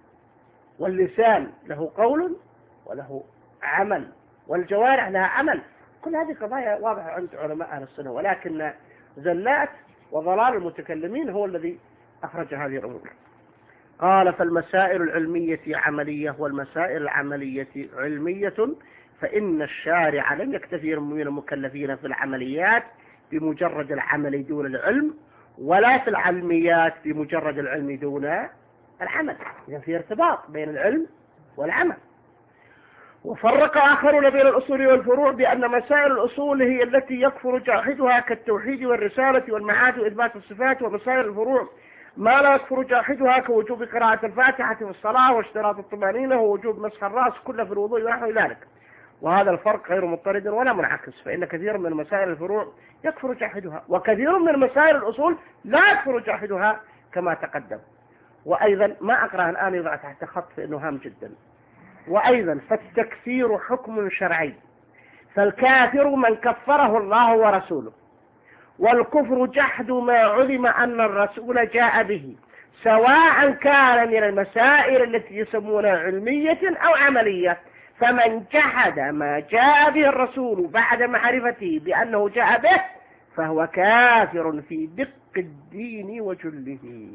واللسان له قول وله عمل، والجوارح لها عمل. كل هذه قضايا واضحة عند علماء أهل السنة، ولكن زلات وضلال المتكلمين هو الذي أخرج هذه الأمور. قال فالمسائل العلمية عملية والمسائل العملية علمية، فإن الشارع لم يكتفي من المكلفين في العمليات بمجرد العمل دون العلم، ولا في العلميات بمجرد العلم دون العمل، إذا في ارتباط بين العلم والعمل. وفرق آخرون بين الأصول والفروع بأن مسائل الأصول هي التي يكفر جاحدها كالتوحيد والرسالة والمعاد وإثبات الصفات، ومسائل الفروع ما لا يكفر جاحدها كوجوب قراءة الفاتحة في الصلاة واشتراط الطمأنينة ووجوب مسح الرأس كله في الوضوء ونحو ذلك. وهذا الفرق غير مضطرد ولا منعكس، فإن كثير من مسائل الفروع يكفر جاحدها، وكثير من مسائل الأصول لا يكفر جاحدها كما تقدم. وأيضا ما أقرأ الآن يضع تحت خط فإنه هام جدا. وأيضا فالتكفير حكم شرعي، فالكافر من كفره الله ورسوله، والكفر جحد ما علم أن الرسول جاء به، سواء كان من المسائل التي يسمونها علمية أو عملية. فمن جحد ما جاء به الرسول بعد معرفته بأنه جاء به فهو كافر في دق الدين وجله.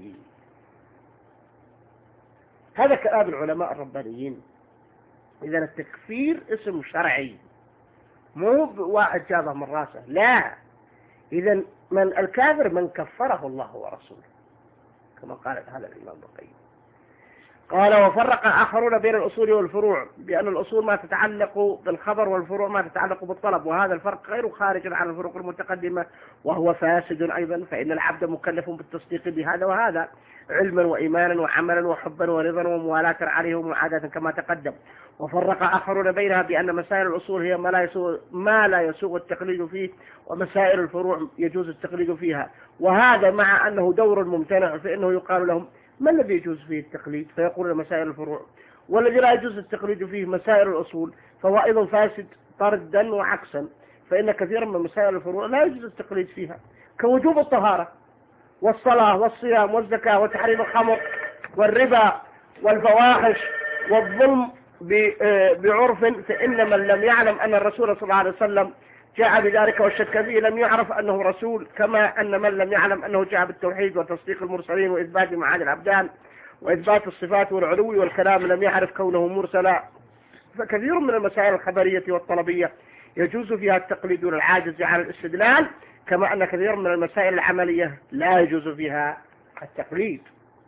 هذا كلام العلماء الربانيين. إذا التكفير اسم شرعي، مو واحد جابه من راسه، لا. إذا من الكافر من كفره الله ورسوله، كما قال هذا الإمام ابن القيم. قال وفرق آخرون بين الأصول والفروع بأن الأصول ما تتعلق بالخبر والفروع ما تتعلق بالطلب، وهذا الفرق غير خارج عن الفروق المتقدمة وهو فاسد أيضا، فإن العبد مكلف بالتصديق بهذا وهذا علما وإيمانا وعملا وحبا ورضا وموالاة عليه ومعاداة كما تقدم. وفرق آخرون بينها بأن مسائل الأصول هي ما لا يسوغ, ما لا يسوغ التقليد فيه، ومسائل الفروع يجوز التقليد فيها، وهذا مع أنه دور ممتنع، فإنه يقال لهم ما الذي يجوز فيه التقليد؟ فيقولون مسائل الفروع، والذي لا يجوز التقليد فيه مسائل الأصول، فهو أيضا فاسد طردا وعكسا، فإن كثيرا من مسائل الفروع لا يجوز التقليد فيها، كوجوب الطهارة والصلاة والصيام والزكاة وتحريم الخمر والربا والفواحش والظلم بعرف، فإن من لم يعلم أن الرسول صلى الله عليه وسلم جاء بذلك والشك فيه لم يعرف أنه رسول، كما أن من لم يعلم أنه جاء بالتوحيد وتصديق المرسلين وإثبات معاني الأبدان وإثبات الصفات والعلو والكلام لم يعرف كونه مرسلا. فكثير من المسائل الخبرية والطلبية يجوز فيها التقليد والعاجز عن الاستدلال، كما أن كثير من المسائل العملية لا يجوز فيها التقليد.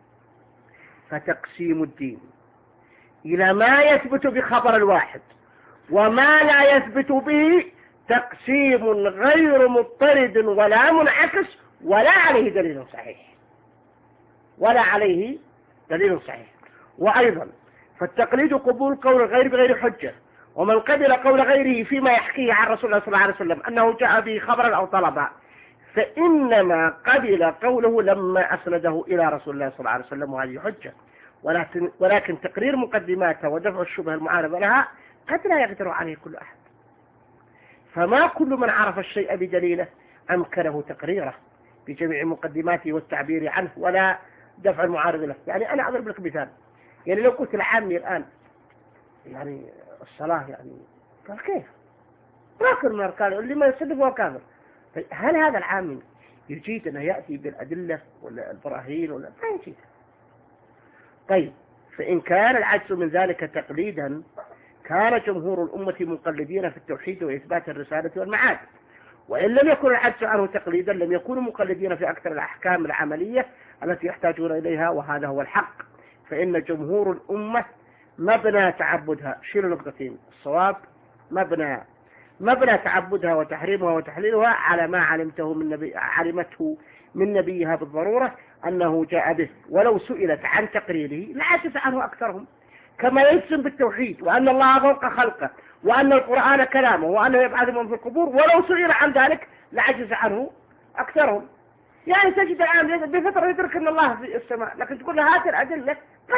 فتقسيم الدين إلى ما يثبت بخبر الواحد وما لا يثبت به تقسيم غير مضطرد ولا منعكس ولا عليه دليل صحيح ولا عليه دليل صحيح. وأيضا فالتقليد قبول قول الغير بغير حجة، ومن قبل قول غيره فيما يحكيه عن رسول الله صلى الله عليه وسلم أنه جاء به خبرا أو طلبا فإنما قبل قوله لما أسنده إلى رسول الله صلى الله عليه وسلم، وهذه حجة. ولكن, ولكن تقرير مقدماتها ودفع الشبهة المعارضة لها قد لا يقدر عليه كل أحد، فما كل من عرف الشيء بدليله أمكنه تقريره بجميع مقدماته والتعبير عنه ولا دفع المعارض له. يعني أنا أضرب لك مثال، يعني لو قلت العامي الآن يعني الصلاة يعني قال كيف راكن من أركان اللي ما يصدق هو كافر، هل هذا العامي يجيد أنه يأتي بالأدلة ولا البراهين ولا ما يجيد؟ طيب فإن كان العجز من ذلك تقليدا كان جمهور الأمة مقلدين في التوحيد وإثبات الرسالة والمعاد، وإن لم يكن العجز عنه تقليدا لم يكونوا مقلدين في أكثر الأحكام العملية التي يحتاجون إليها، وهذا هو الحق. فإن جمهور الأمة مبنى تعبدها، شيل نقطتين، الصواب مبنى مبنى تعبدها وتحريمها وتحليلها على ما علمته من نبي علمته من نبيها بالضرورة أنه جاء به، ولو سئلت عن تقريره لعجز عنه أكثرهم، كما يجزم بالتوحيد وأن الله فوق خلقه وأن القرآن كلامه وأنه يبعث من في القبور، ولو سئل عن ذلك لعجز عنه أكثرهم. يعني تجد الآن بفترة يدرك أن الله في السماء، لكن تقول له هات الأدلة قد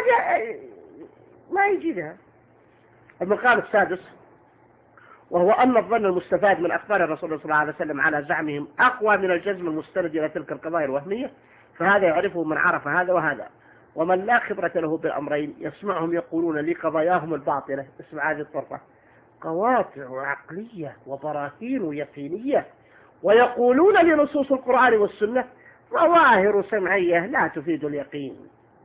ما يجيبها. المقام السادس وهو أن الظن المستفاد من أخبار الرسول صلى الله عليه وسلم على زعمهم أقوى من الجزم المستند إلى تلك القضايا الوهمية، فهذا يعرفه من عرف هذا وهذا، ومن لا خبرة له بالأمرين يسمعهم يقولون لقضاياهم الباطلة، اسمع هذه الطرفة، قواطع عقلية وبراهين يقينية، ويقولون لنصوص القرآن والسنة ظواهر سمعية لا تفيد اليقين.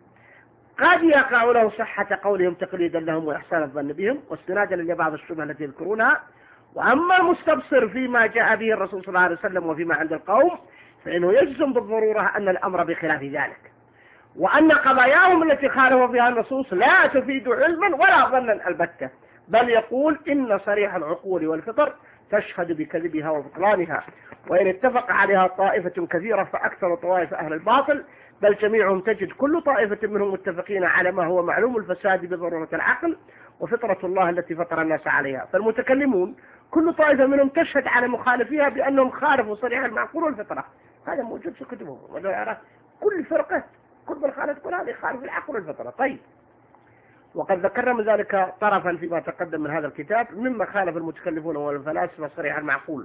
قد يقع له صحة قولهم تقليدا لهم وإحسان الظن بهم واستنادا لبعض الشبهة التي يذكرونها، وأما المستبصر فيما جاء به الرسول صلى الله عليه وسلم وفيما عند القوم فإنه يجزم بالضرورة أن الأمر بخلاف ذلك، وأن قضاياهم التي خالفوا فيها النصوص لا تفيد علما ولا ظنا البتة، بل يقول إن صريح العقول والفطر تشهد بكذبها وبطلانها، وإن اتفق عليها طائفة كثيرة فأكثر طوائف أهل الباطل بل جميعهم تجد كل طائفة منهم متفقين على ما هو معلوم الفساد بضرورة العقل وفطرة الله التي فطر الناس عليها. فالمتكلمون كل طائفة منهم تشهد على مخالفيها بأنهم خالفوا صريح المعقول والفطرة، هذا موجود في كتبهم، كل فرقة كل من خالف كل هذا يخالف العقل والفطرة. طيب وقد ذكرنا من ذلك طرفا فيما تقدم من هذا الكتاب مما خالف المتكلفون والفلاسفة صريح المعقول،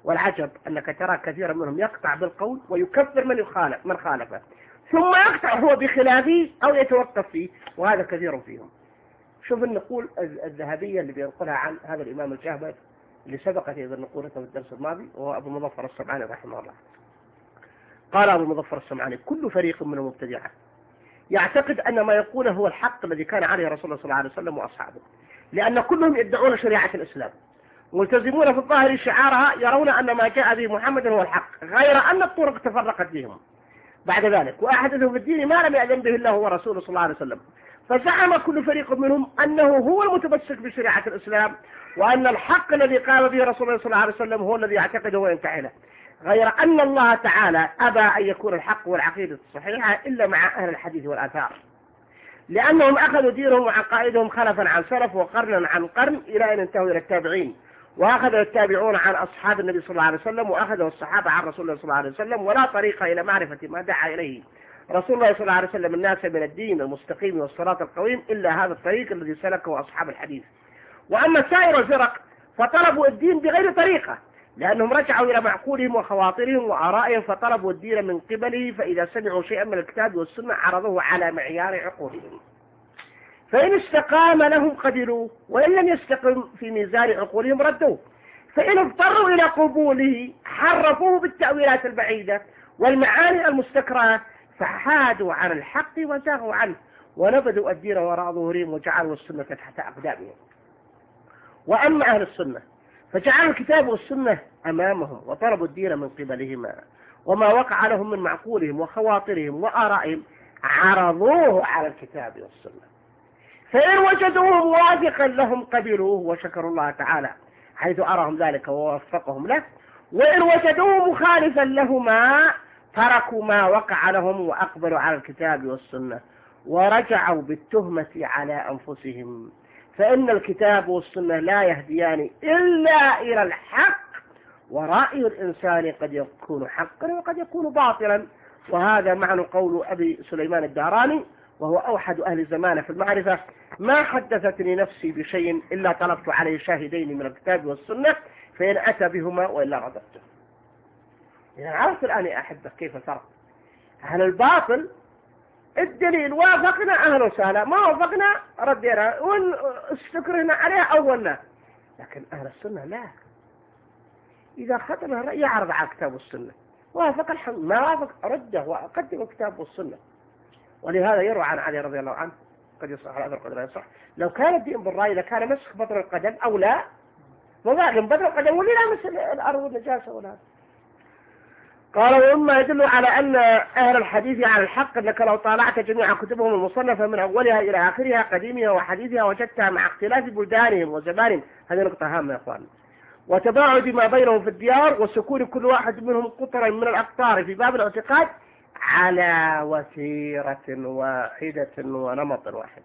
والعجب أنك ترى كثيرا منهم يقطع بالقول ويكفر من يخالف من خالفه، ثم يقطع هو بخلافه أو يتوقف فيه، وهذا كثير فيهم. شوف النقول الذهبية اللي بينقلها عن هذا الإمام الجهبذ اللي سبقت إذا نقولته في الدرس الماضي، وهو أبو المظفر السمعاني رحمه الله. قال أبو المظفر السمعاني: كل فريق من المبتدعة يعتقد أن ما يقوله هو الحق الذي كان عليه رسول الله صلى الله عليه وسلم وأصحابه، لأن كلهم يدعون شريعة الإسلام ملتزمون في الظاهر شعارها، يرون أن ما جاء به محمد هو الحق، غير أن الطرق تفرقت بهم بعد ذلك، وأحدثوا في الدين ما لم يأذن به الله ورسوله صلى الله عليه وسلم. فزعم كل فريق منهم أنه هو المتمسك بشريعة الإسلام، وأن الحق الذي قام به رسول الله صلى الله عليه وسلم هو الذي يعتقده وينتهي له، غير أن الله تعالى أبى أن يكون الحق والعقيدة الصحيحة إلا مع أهل الحديث والآثار، لأنهم أخذوا دينهم وعقائدهم خلفا عن سلف وقرنا عن قرن إلى أن انتهوا إلى التابعين، وأخذ التابعون عن أصحاب النبي صلى الله عليه وسلم، وأخذوا الصحابة عن رسول الله صلى الله عليه وسلم، ولا طريق إلى معرفة ما دعا إليه رسول الله صلى الله عليه وسلم الناس من الدين المستقيم والصراط القويم إلا هذا الطريق الذي سلكه أصحاب الحديث. وأما سائر الفرق فطلبوا الدين بغير طريقة، لأنهم رجعوا إلى معقولهم وخواطرهم وآرائهم، فطلبوا الدين من قبله، فإذا سمعوا شيئا من الكتاب والسنة عرضوه على معيار عقولهم، فإن استقام لهم قبلوا، وإن لم يستقم في ميزان عقولهم ردوه، فإن اضطروا إلى قبوله حرفوه بالتأويلات البعيدة والمعاني المستكرهة، فحادوا عن الحق وزاغوا عنه، ونبذوا الدين وراء ظهورهم وجعلوا السنة تحت أقدامهم. وأما أهل السنة فجعلوا الكتاب والسنة أمامهم، وطلبوا الدين من قبلهما، وما وقع لهم من معقولهم وخواطرهم وآرائهم عرضوه على الكتاب والسنة، فإن وجدوه موافقا لهم قبلوه وشكروا الله تعالى حيث أراهم ذلك ووفقهم له، وإن وجدوه مخالفا لهما تركوا ما وقع لهم وأقبلوا على الكتاب والسنة، ورجعوا بالتهمة على أنفسهم، فإن الكتاب والسنة لا يهديان إلا إلى الحق، ورأي الإنسان قد يكون حقا وقد يكون باطلا. وهذا معنى قول أبي سليمان الداراني، وهو أوحد أهل زمانه في المعرفة: ما حدثتني نفسي بشيء إلا طلبت عليه شاهدين من الكتاب والسنة، فإن أتى بهما وإلا رددته. إذا عرفت الآن يا أحبة كيف فرق أهل الباطل، الدليل وافقنا أهل وسهلا، ما وافقنا ردينا واستكرهنا عليها أولنا، لكن أهل السنة لا، إذا خطنا الرأي يعرض على الكتاب والسنة، وافق الحمد، ما وافق رده وقدم الكتاب والسنة. ولهذا يروى عن علي رضي الله عنه، قد يصح على قد لا يصح، لو كان الدين بالرأي لكان مسح بطن القدم أو لا، وظالم بطن القدم واللي لا مسح الأرض والنجاسة ولا. قال: وإما يدل على أن أهل الحديث على الحق أنك لو طالعت جميع كتبهم المصنفة من أولها إلى آخرها قديمها وحديثها وجدتها مع اختلاف بلدانهم وزمانهم، هذه نقطة هامة يا أخوان، وتباعد ما بينهم في الديار، وسكون كل واحد منهم قطرا من الأقطار في باب الاعتقاد على وتيرة واحدة ونمط واحد،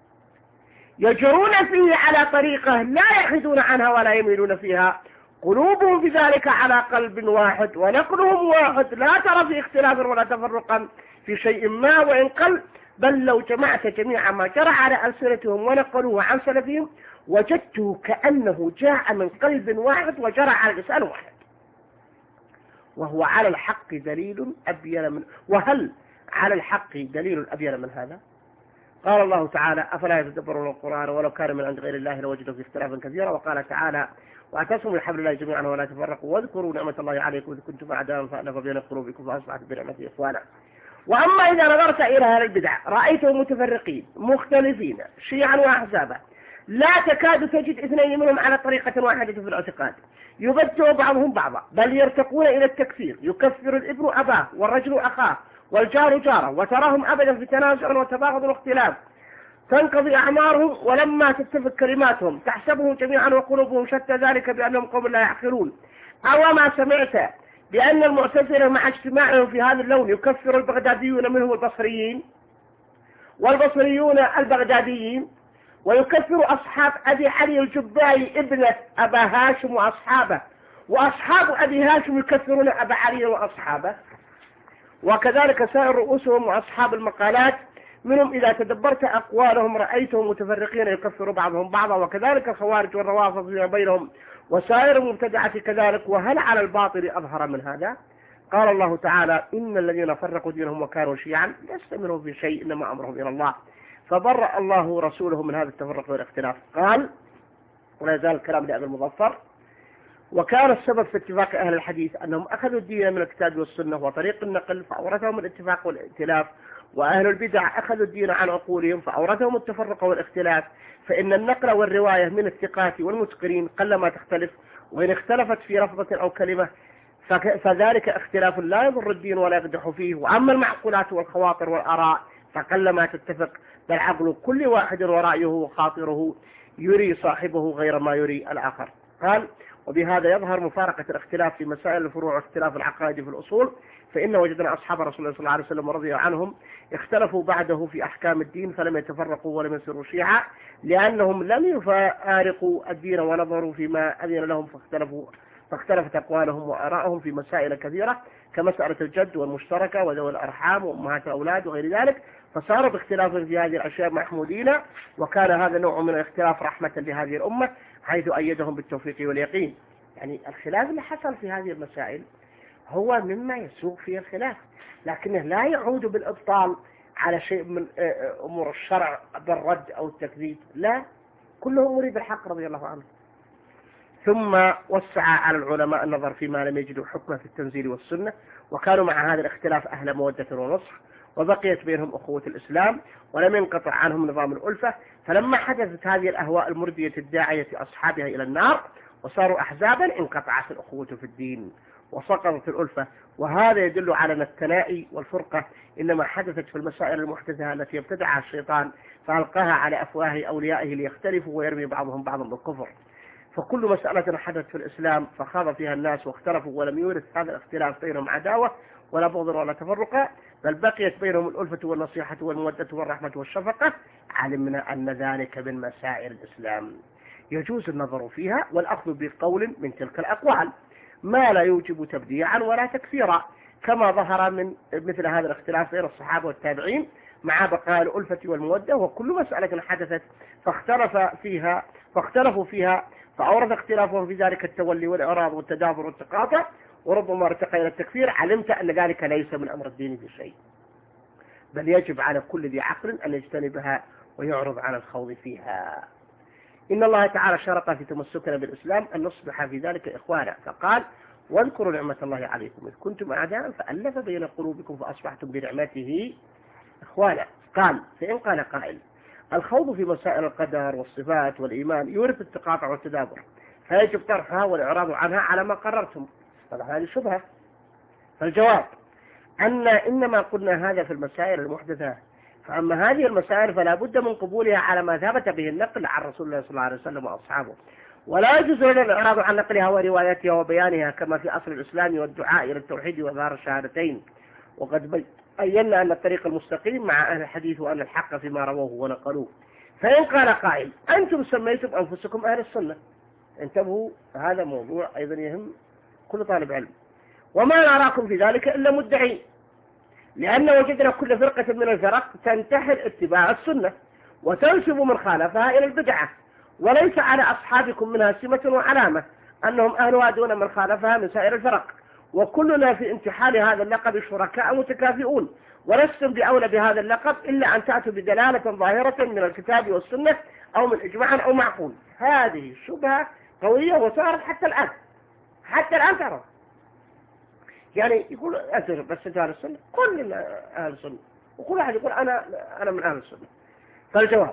يجرون فيه على طريقة لا يحيدون عنها ولا يميلون فيها، قلوبهم في ذلك على قلب واحد، ونقلهم واحد، لا ترى في اختلاف ولا تفرقا في شيء ما وإن قل، بل لو جمعت جميع ما جرى على ألسنتهم ونقلوه عن سلفهم وجدته كأنه جاء من قلب واحد وجرى على لسان واحد، وهو على الحق دليل أبين من وهل على الحق دليل أبين من هذا؟ قال الله تعالى: أفلا يتدبرون القرآن ولو كان من عند غير الله لوجدوا فيه اختلافا كثيرا. وقال تعالى: واعتصموا بحبل الله جميعا ولا تفرقوا واذكروا نعمة الله عليكم إذ كنتم أعداء فألف بين قلوبكم فأصبحتم بنعمته إخوانا. وأما إذا نظرت إلى أهل البدع رأيتهم متفرقين مختلفين شيعا وأحزابا، لا تكاد تجد اثنين منهم على طريقة واحدة في الاعتقاد، يبدع بعضهم بعضا، بل يرتقون إلى التكفير، يكفر الابن أباه والرجل أخاه والجار جاره، وتراهم أبدا في تنازع وتباغض واختلاف، تنقضي أعمارهم ولما تتفق كلماتهم، تحسبهم جميعا وقلوبهم شتى، ذلك بأنهم قوم لا يعقلون. أو ما سمعت بأن المعتزلة مع اجتماعهم في هذا اللون يكفر البغداديون منهم البصريين والبصريون البغداديين، ويكفر أصحاب أبي علي الجبائي ابنة أبا هاشم وأصحابه، وأصحاب أبي هاشم يكفرون أبا علي وأصحابه، وكذلك سائر رؤوسهم وأصحاب المقالات منهم إذا تدبرت أقوالهم رأيتهم متفرقين يكفر بعضهم بعضا، وكذلك الخوارج والروافض فيما بينهم وسائر المبتدعة كذلك. وهل على الباطل أظهر من هذا؟ قال الله تعالى إن الذين فرقوا دينهم وكانوا شيعا لست منهم في شيء إنما أمرهم إلى الله، فبرأ الله رسوله من هذا التفرق والاختلاف. قال ولا يزال الكلام لأبي المظفر: وكان السبب في اتفاق أهل الحديث أنهم أخذوا الدين من الكتاب والسنة وطريق النقل فأورثهم الاتفاق والائتلاف، وأهل البدع أخذوا الدين عن عقولهم فأورثهم التفرق والاختلاف، فإن النقل والرواية من الثقات والمتقنين قلما تختلف، وإن اختلفت في لفظة أو كلمة فذلك اختلاف لا يضر الدين ولا يقدح فيه. وأما المعقولات والخواطر والآراء فقلما تتفق، بل عقل كل واحد ورأيه وخاطره يري صاحبه غير ما يري الآخر. قال وبهذا يظهر مفارقة الاختلاف في مسائل الفروع واختلاف العقائد في الأصول، فإن وجدنا أصحاب رسول الله صلى الله عليه وسلم ورضي عنهم اختلفوا بعده في أحكام الدين فلم يتفرقوا ولم يصيروا شيعا، لأنهم لم يفارقوا الدين ونظروا فيما أذن لهم فاختلفوا فاختلفت أقوالهم وآرائهم في مسائل كثيرة كمسألة الجد والمشتركة وذوي الأرحام وأمهات الأولاد وغير ذلك، فصار باختلاف في هذه الأشياء محمودين، وكان هذا نوع من الاختلاف رحمة لهذه الأمة حيث أيدهم بالتوفيق واليقين. يعني الخلاف اللي حصل في هذه المسائل هو مما يسوق فيه الخلاف، لكنه لا يعود بالإبطال على شيء من أمور الشرع بالرد أو التكذيب، لا، كلهم مريد الحق رضي الله عنه. ثم وسع على العلماء النظر فيما لم يجدوا حكمه في التنزيل والسنة، وكانوا مع هذا الاختلاف أهل مودة ونصح، وبقيت بينهم أخوة الإسلام ولم ينقطع عنهم نظام الألفة. فلما حدثت هذه الأهواء المردية الداعية أصحابها إلى النار وصاروا أحزابا انقطعت الأخوة في الدين وسقطت الألفة. وهذا يدل على أن التنائي والفرقة إنما حدثت في المسائل المحدثة التي ابتدعها الشيطان فألقاها على أفواه أوليائه ليختلفوا ويرمي بعضهم بعضا بالكفر. فكل مسألة حدثت في الإسلام فخاض فيها الناس واختلفوا ولم يورث هذا الاختلاف بينهم عداوة ولا بغض ولا تفرقة، بل بقيت بينهم الألفة والنصيحة والمودة والرحمة والشفقة، علمنا أن ذلك من مسائل الإسلام يجوز النظر فيها والأخذ بقول من تلك الأقوال ما لا يوجب تبديعا ولا تكفيرا، كما ظهر من مثل هذا الاختلاف بين الصحابة والتابعين مع بقاء الألفة والمودة. وكل مسألة حدثت فاختلف فيها فاختلفوا فيها فأورث اختلافهم في ذلك التولي والإعراض والتدابر والتقاطع وربما ارتقى إلى التكفير، علمت أن ذلك ليس من أمر الدين بشيء، بل يجب على كل ذي عقل أن يجتنبها ويعرض عن الخوض فيها. إن الله تعالى شرط في تمسكنا بالإسلام أن نصبح في ذلك إخوانا، فقال واذكروا نعمة الله عليكم إذ كنتم أعداء فألف بين قلوبكم فأصبحتم بنعمته إخوانا. قال فإن قال قائل الخوض في مسائل القدر والصفات والإيمان يورث التقاطع والتدابر فيجب طرحها والإعراض عنها على ما قررتم، هذه شبهة. فالجواب أن إنما قلنا هذا في المسائل المحدثة، فأما هذه المسائل فلا بد من قبولها على ما ثبت به النقل عن رسول الله صلى الله عليه وسلم وأصحابه، ولا يجوز لنا الإعراض عن نقلها وروايتها وبيانها كما في أصل الإسلام والدعاء إلى التوحيد وظهر الشهادتين. وقد بينا أن الطريق المستقيم مع أهل الحديث وأن الحق فيما رووه ونقلوه. فإن قال قائل أنتم سميتم أنفسكم أهل السنة، انتبهوا، هذا موضوع أيضا يهم كل طالب علم، وما نراكم في ذلك إلا مدعين، لأن وجدنا كل فرقة من الفرق تنتحل اتباع السنة وتنسب من خالفها إلى البدعة، وليس على أصحابكم منها سمة وعلامة أنهم أهلها دون من خالفها من سائر الفرق، وكلنا في انتحال هذا اللقب شركاء متكافئون، ولستم بأولى بهذا اللقب إلا أن تأتوا بدلالة ظاهرة من الكتاب والسنة أو من إجماع أو معقول. هذه شبهة قوية وصارت حتى الآن حتى الآن ترى، يعني يقول أثر بس أنت أهل السنة، كل أهل السنة، وكل واحد يقول أنا أنا من أهل السنة. فالجواب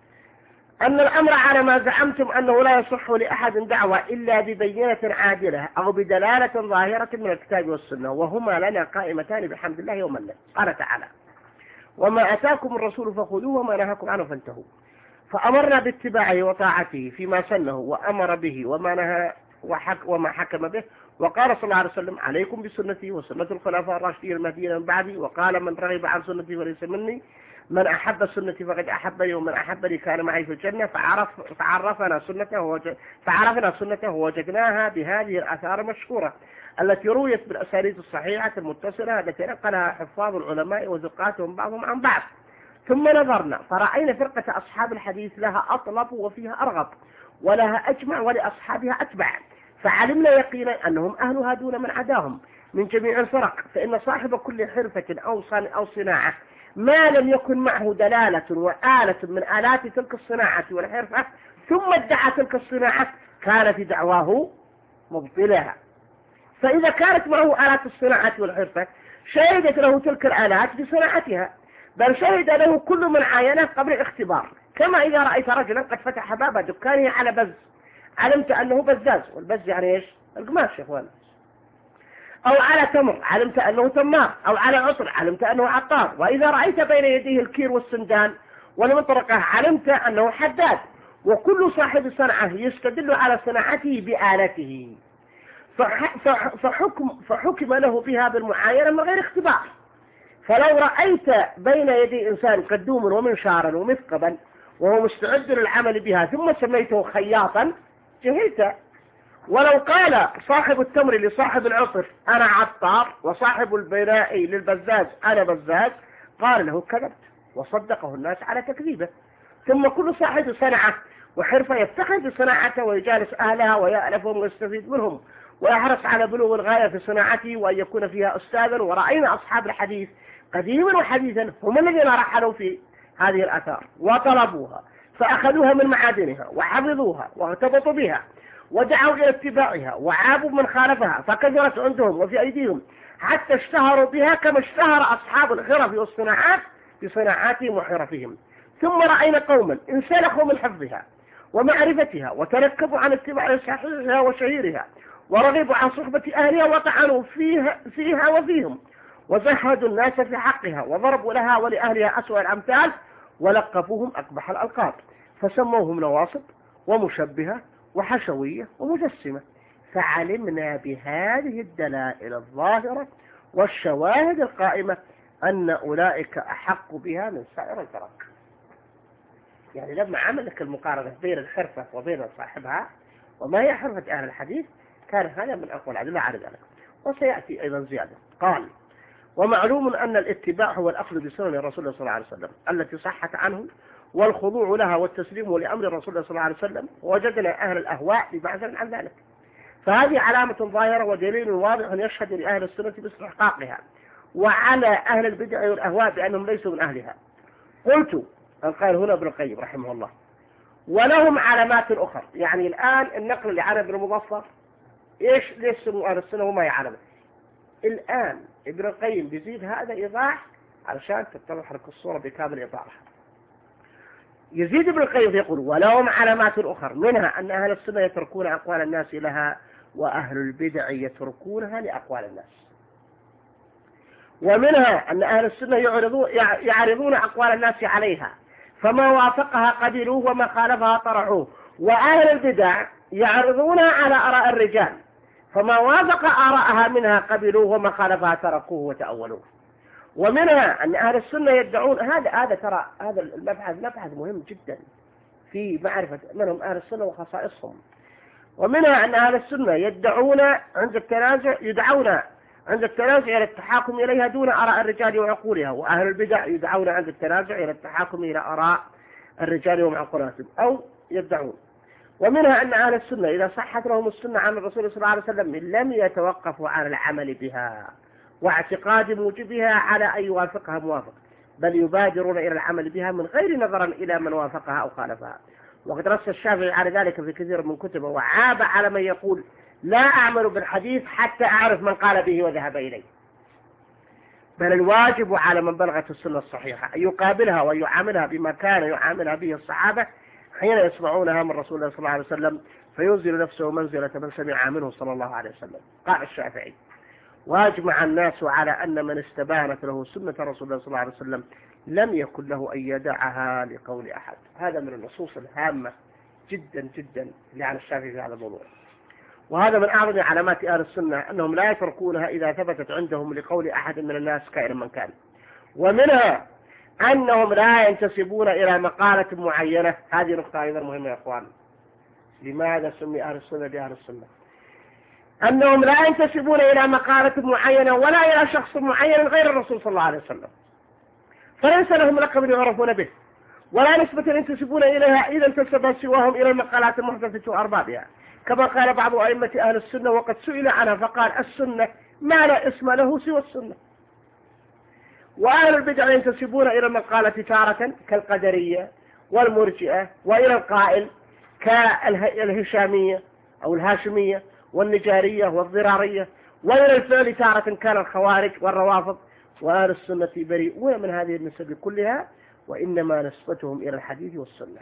أن الأمر على ما زعمتم أنه لا يصح لأحد دعوة إلا ببينة عادلة أو بدلالة ظاهرة من الكتاب والسنة، وهما لنا قائمتان بحمد الله يوم الليل. قال تعالى وما أتاكم الرسول فخذوه وما نهاكم عنه فانتهوا، فأمرنا باتباعه وطاعته فيما سنه وأمر به وما نهى وحك وما حكم به، وقال صلى الله عليه وسلم عليكم بسنتي وسنة الخلفاء الراشدين المهديين من بعدي، وقال من رغب عن سنتي وليس مني، من أحب سنتي فقد أحبني ومن أحبني كان معي في الجنة. فعرف فعرفنا سنته ووجد فعرفنا سنته ووجدناها بهذه الآثار المشهورة التي رويت بالأسانيد الصحيحة المتصلة التي نقلها حفاظ العلماء وزقاتهم بعضهم عن بعض. ثم نظرنا فرأينا فرقة أصحاب الحديث لها أطلب وفيها أرغب، ولها أجمع ولأصحابها أتبع، فعلمنا يقينا أنهم أهلها دون من عداهم من جميع الفرق. فإن صاحب كل حرفة أو أو صناعة ما لم يكن معه دلالة وآلة من آلات تلك الصناعة والحرفة ثم ادعى تلك الصناعة كان في دعواه مبطلها. فإذا كانت معه آلات الصناعة والحرفة شهدت له تلك الآلات بصناعتها، بل شهد له كل من عاينه قبل الاختبار. كما إذا رأيت رجلا قد فتح باب دكانه على بز علمت أنه بزاز، والبز يعني إيش؟ القماش يا إخوان. أو على تمر علمت أنه تمار، أو على عطر علمت أنه عطار. وإذا رأيت بين يديه الكير والسندان والمطرقة علمت أنه حداد. وكل صاحب صنعة يستدل على صناعته بآلته، فحكم, فحكم له بها بالمعاينة من غير اختبار. فلو رأيت بين يدي إنسان قدوم ومنشارا ومثقبا وهو مستعد للعمل بها ثم سميته خياطا جهلت. ولو قال صاحب التمر لصاحب العطر أنا عطار، وصاحب البناء للبزاز أنا بزاز، قال له كذبت، وصدقه الناس على تكذيبه. ثم كل صاحب صنعة وحرفة يفتخر بصناعته ويجالس أهلها ويألفهم ويستفيد منهم ويحرص على بلوغ الغاية في صناعته وأن يكون فيها أستاذا. ورأينا أصحاب الحديث قديما وحديثا هم الذين رحلوا في هذه الآثار وطلبوها فأخذوها من معادنها وحفظوها واغتبطوا بها ودعوا إلى اتباعها وعابوا من خالفها فكثرت عندهم وفي أيديهم حتى اشتهروا بها كما اشتهر أصحاب الحرف والصناعات بصناعاتهم وحرفهم. ثم رأينا قوما انسلخوا من حفظها ومعرفتها وتنكبوا عن اتباع صحيحها وشهيرها ورغبوا عن صحبة أهلها وطعنوا فيها, فيها وفيهم وزهدوا الناس في حقها وضربوا لها ولأهلها أسوأ الأمثال ولقفوهم أقبح الألقاب، فسموهم نواصب ومشبهة وحشوية ومجسمة. فعلمنا بهذه الدلائل الظاهرة والشواهد القائمة أن أولئك أحق بها من سائر الفرق. يعني لما عمل لك المقارنة بين الحرفة وبين صاحبها وما هي حرفة أهل الحديث كان هذا من أقوى الأدلة على ذلك. وسيأتي أيضا زيادة. قال ومعلوم أن الاتباع هو الأخذ بسنن الرسول صلى الله عليه وسلم التي صحت عنه والخضوع لها والتسليم لأمر الرسول صلى الله عليه وسلم. ووجدنا أهل الأهواء بمعزل عن ذلك، فهذه علامة ظاهرة ودليل واضح يشهد لأهل السنة باستحقاقها وعلى أهل البدع والأهواء بأنهم ليسوا من أهلها. قلت قال هنا ابن القيم رحمه الله ولهم علامات أخرى. يعني الآن النقل اللي عن ابن المظفر إيش ليش سموا أهل السنة وما هي علامة. الآن ابن القيم بيزيد هذا إيضاح علشان تتضح لك الصورة بكامل إيضاحها. يزيد ابن القيم يقول ولهم علامات أخرى منها أن أهل السنة يتركون أقوال الناس لها وأهل البدع يتركونها لأقوال الناس. ومنها أن أهل السنة يعرضون أقوال الناس عليها فما وافقها قبلوه وما خالفها طرحوه. وأهل البدع يعرضونها على آراء الرجال فما وافق آراءها منها قبلوه وما خالفها تركوه وتأولوه. ومنها أن أهل السنة يدعون هذا هذا ترى هذا المبحث مبحث مهم جدا في معرفة من هم أهل السنة وخصائصهم. ومنها أن أهل السنة يدعون عند التنازع يدعون عند التنازع إلى التحاكم إليها دون آراء الرجال وعقولها، وأهل البدع يدعون عند التنازع إلى التحاكم إلى آراء الرجال ومعقولاتهم أو يدعون. ومنها أن أهل السنة إذا صحت لهم السنة عن الرسول صلى الله عليه وسلم لم يتوقفوا على العمل بها واعتقاد موجبها على أن يوافقها موافق، بل يبادرون إلى العمل بها من غير نظرا إلى من وافقها أو خالفها. وقد رص الشافعي على ذلك في كثير من كتبه وعاب على من يقول لا أعمل بالحديث حتى أعرف من قال به وذهب إليه، بل الواجب على من بلغت السنة الصحيحة أن يقابلها ويعاملها بما كان يعاملها به الصحابة حين يسمعونها من رسول الله صلى الله عليه وسلم فينزل نفسه منزلة من سمع منه صلى الله عليه وسلم. قال الشافعي واجمع الناس على أن من استبانت له سنة رسول الله صلى الله عليه وسلم لم يكن له أن يدعها لقول أحد. هذا من النصوص الهامة جدا جدا اللي عن الشافعي في هذا الموضوع. وهذا من أعظم علامات أهل السنة أنهم لا يتركونها إذا ثبتت عندهم لقول أحد من الناس كائنا من كان. ومنها أنهم لا ينتسبون إلى مقالة معينة. هذه نقطة أيضا مهمة يا أخوان. لماذا سمي أهل السنة بأهل السنة؟ أنهم لا ينتسبون إلى مقالة معينة ولا إلى شخص معين غير الرسول صلى الله عليه وسلم، فليس لهم لقب يعرفون به ولا نسبة ينتسبون إليها إذا انتسب سواهم إلى المقالات المحدثة وأربابها، كما قال بعض أئمة أهل السنة وقد سئل عنها فقال السنة ما لا اسم له سوى السنة. وأهل البدع ينتسبون إلى المقالة تارة كالقدرية والمرجئة، وإلى القائل كالهشامية أو الهاشمية والنجارية والضرارية، وإلى الفعل تارة كان الخوارج والروافض. وأهل السنة بريئون من هذه النسب كلها، وإنما نسبتهم إلى الحديث والسنة.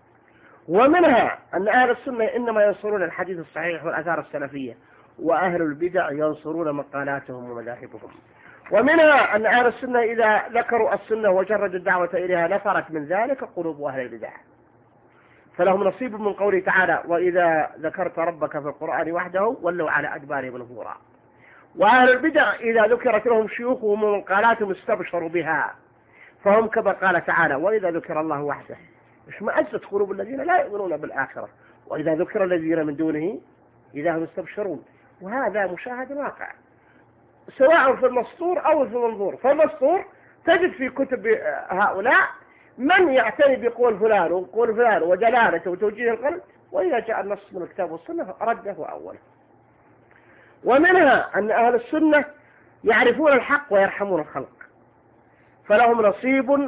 ومنها أن أهل السنة إنما ينصرون الحديث الصحيح والآثار السلفية، وأهل البدع ينصرون مقالاتهم ومذاهبهم. ومنها أن أهل السنة إذا ذكروا السنة وجردوا الدعوة إليها نفرت من ذلك قلوب أهل البدع، فلهم نصيب من قوله تعالى وإذا ذكرت ربك في القرآن وحده ولوا على أدبارهم نفورا. وأهل البدع إذا ذكرت لهم شيوخهم ومقالاتهم استبشروا بها، فهم كما قال تعالى وإذا ذكر الله وحده اشمأزت قلوب الذين لا يؤمنون بالآخرة وإذا ذكر الذين من دونه إذا هم يستبشرون. وهذا مشاهد واقع سواء في المسطور أو في المنظور. فالمسطور تجد في كتب هؤلاء من يعتني بقول فلان وقول فلان ودلالته وتوجيه القلب، وإذا جاء النص من الكتاب والسنة رده وأوله. ومنها أن أهل السنة يعرفون الحق ويرحمون الخلق، فلهم نصيب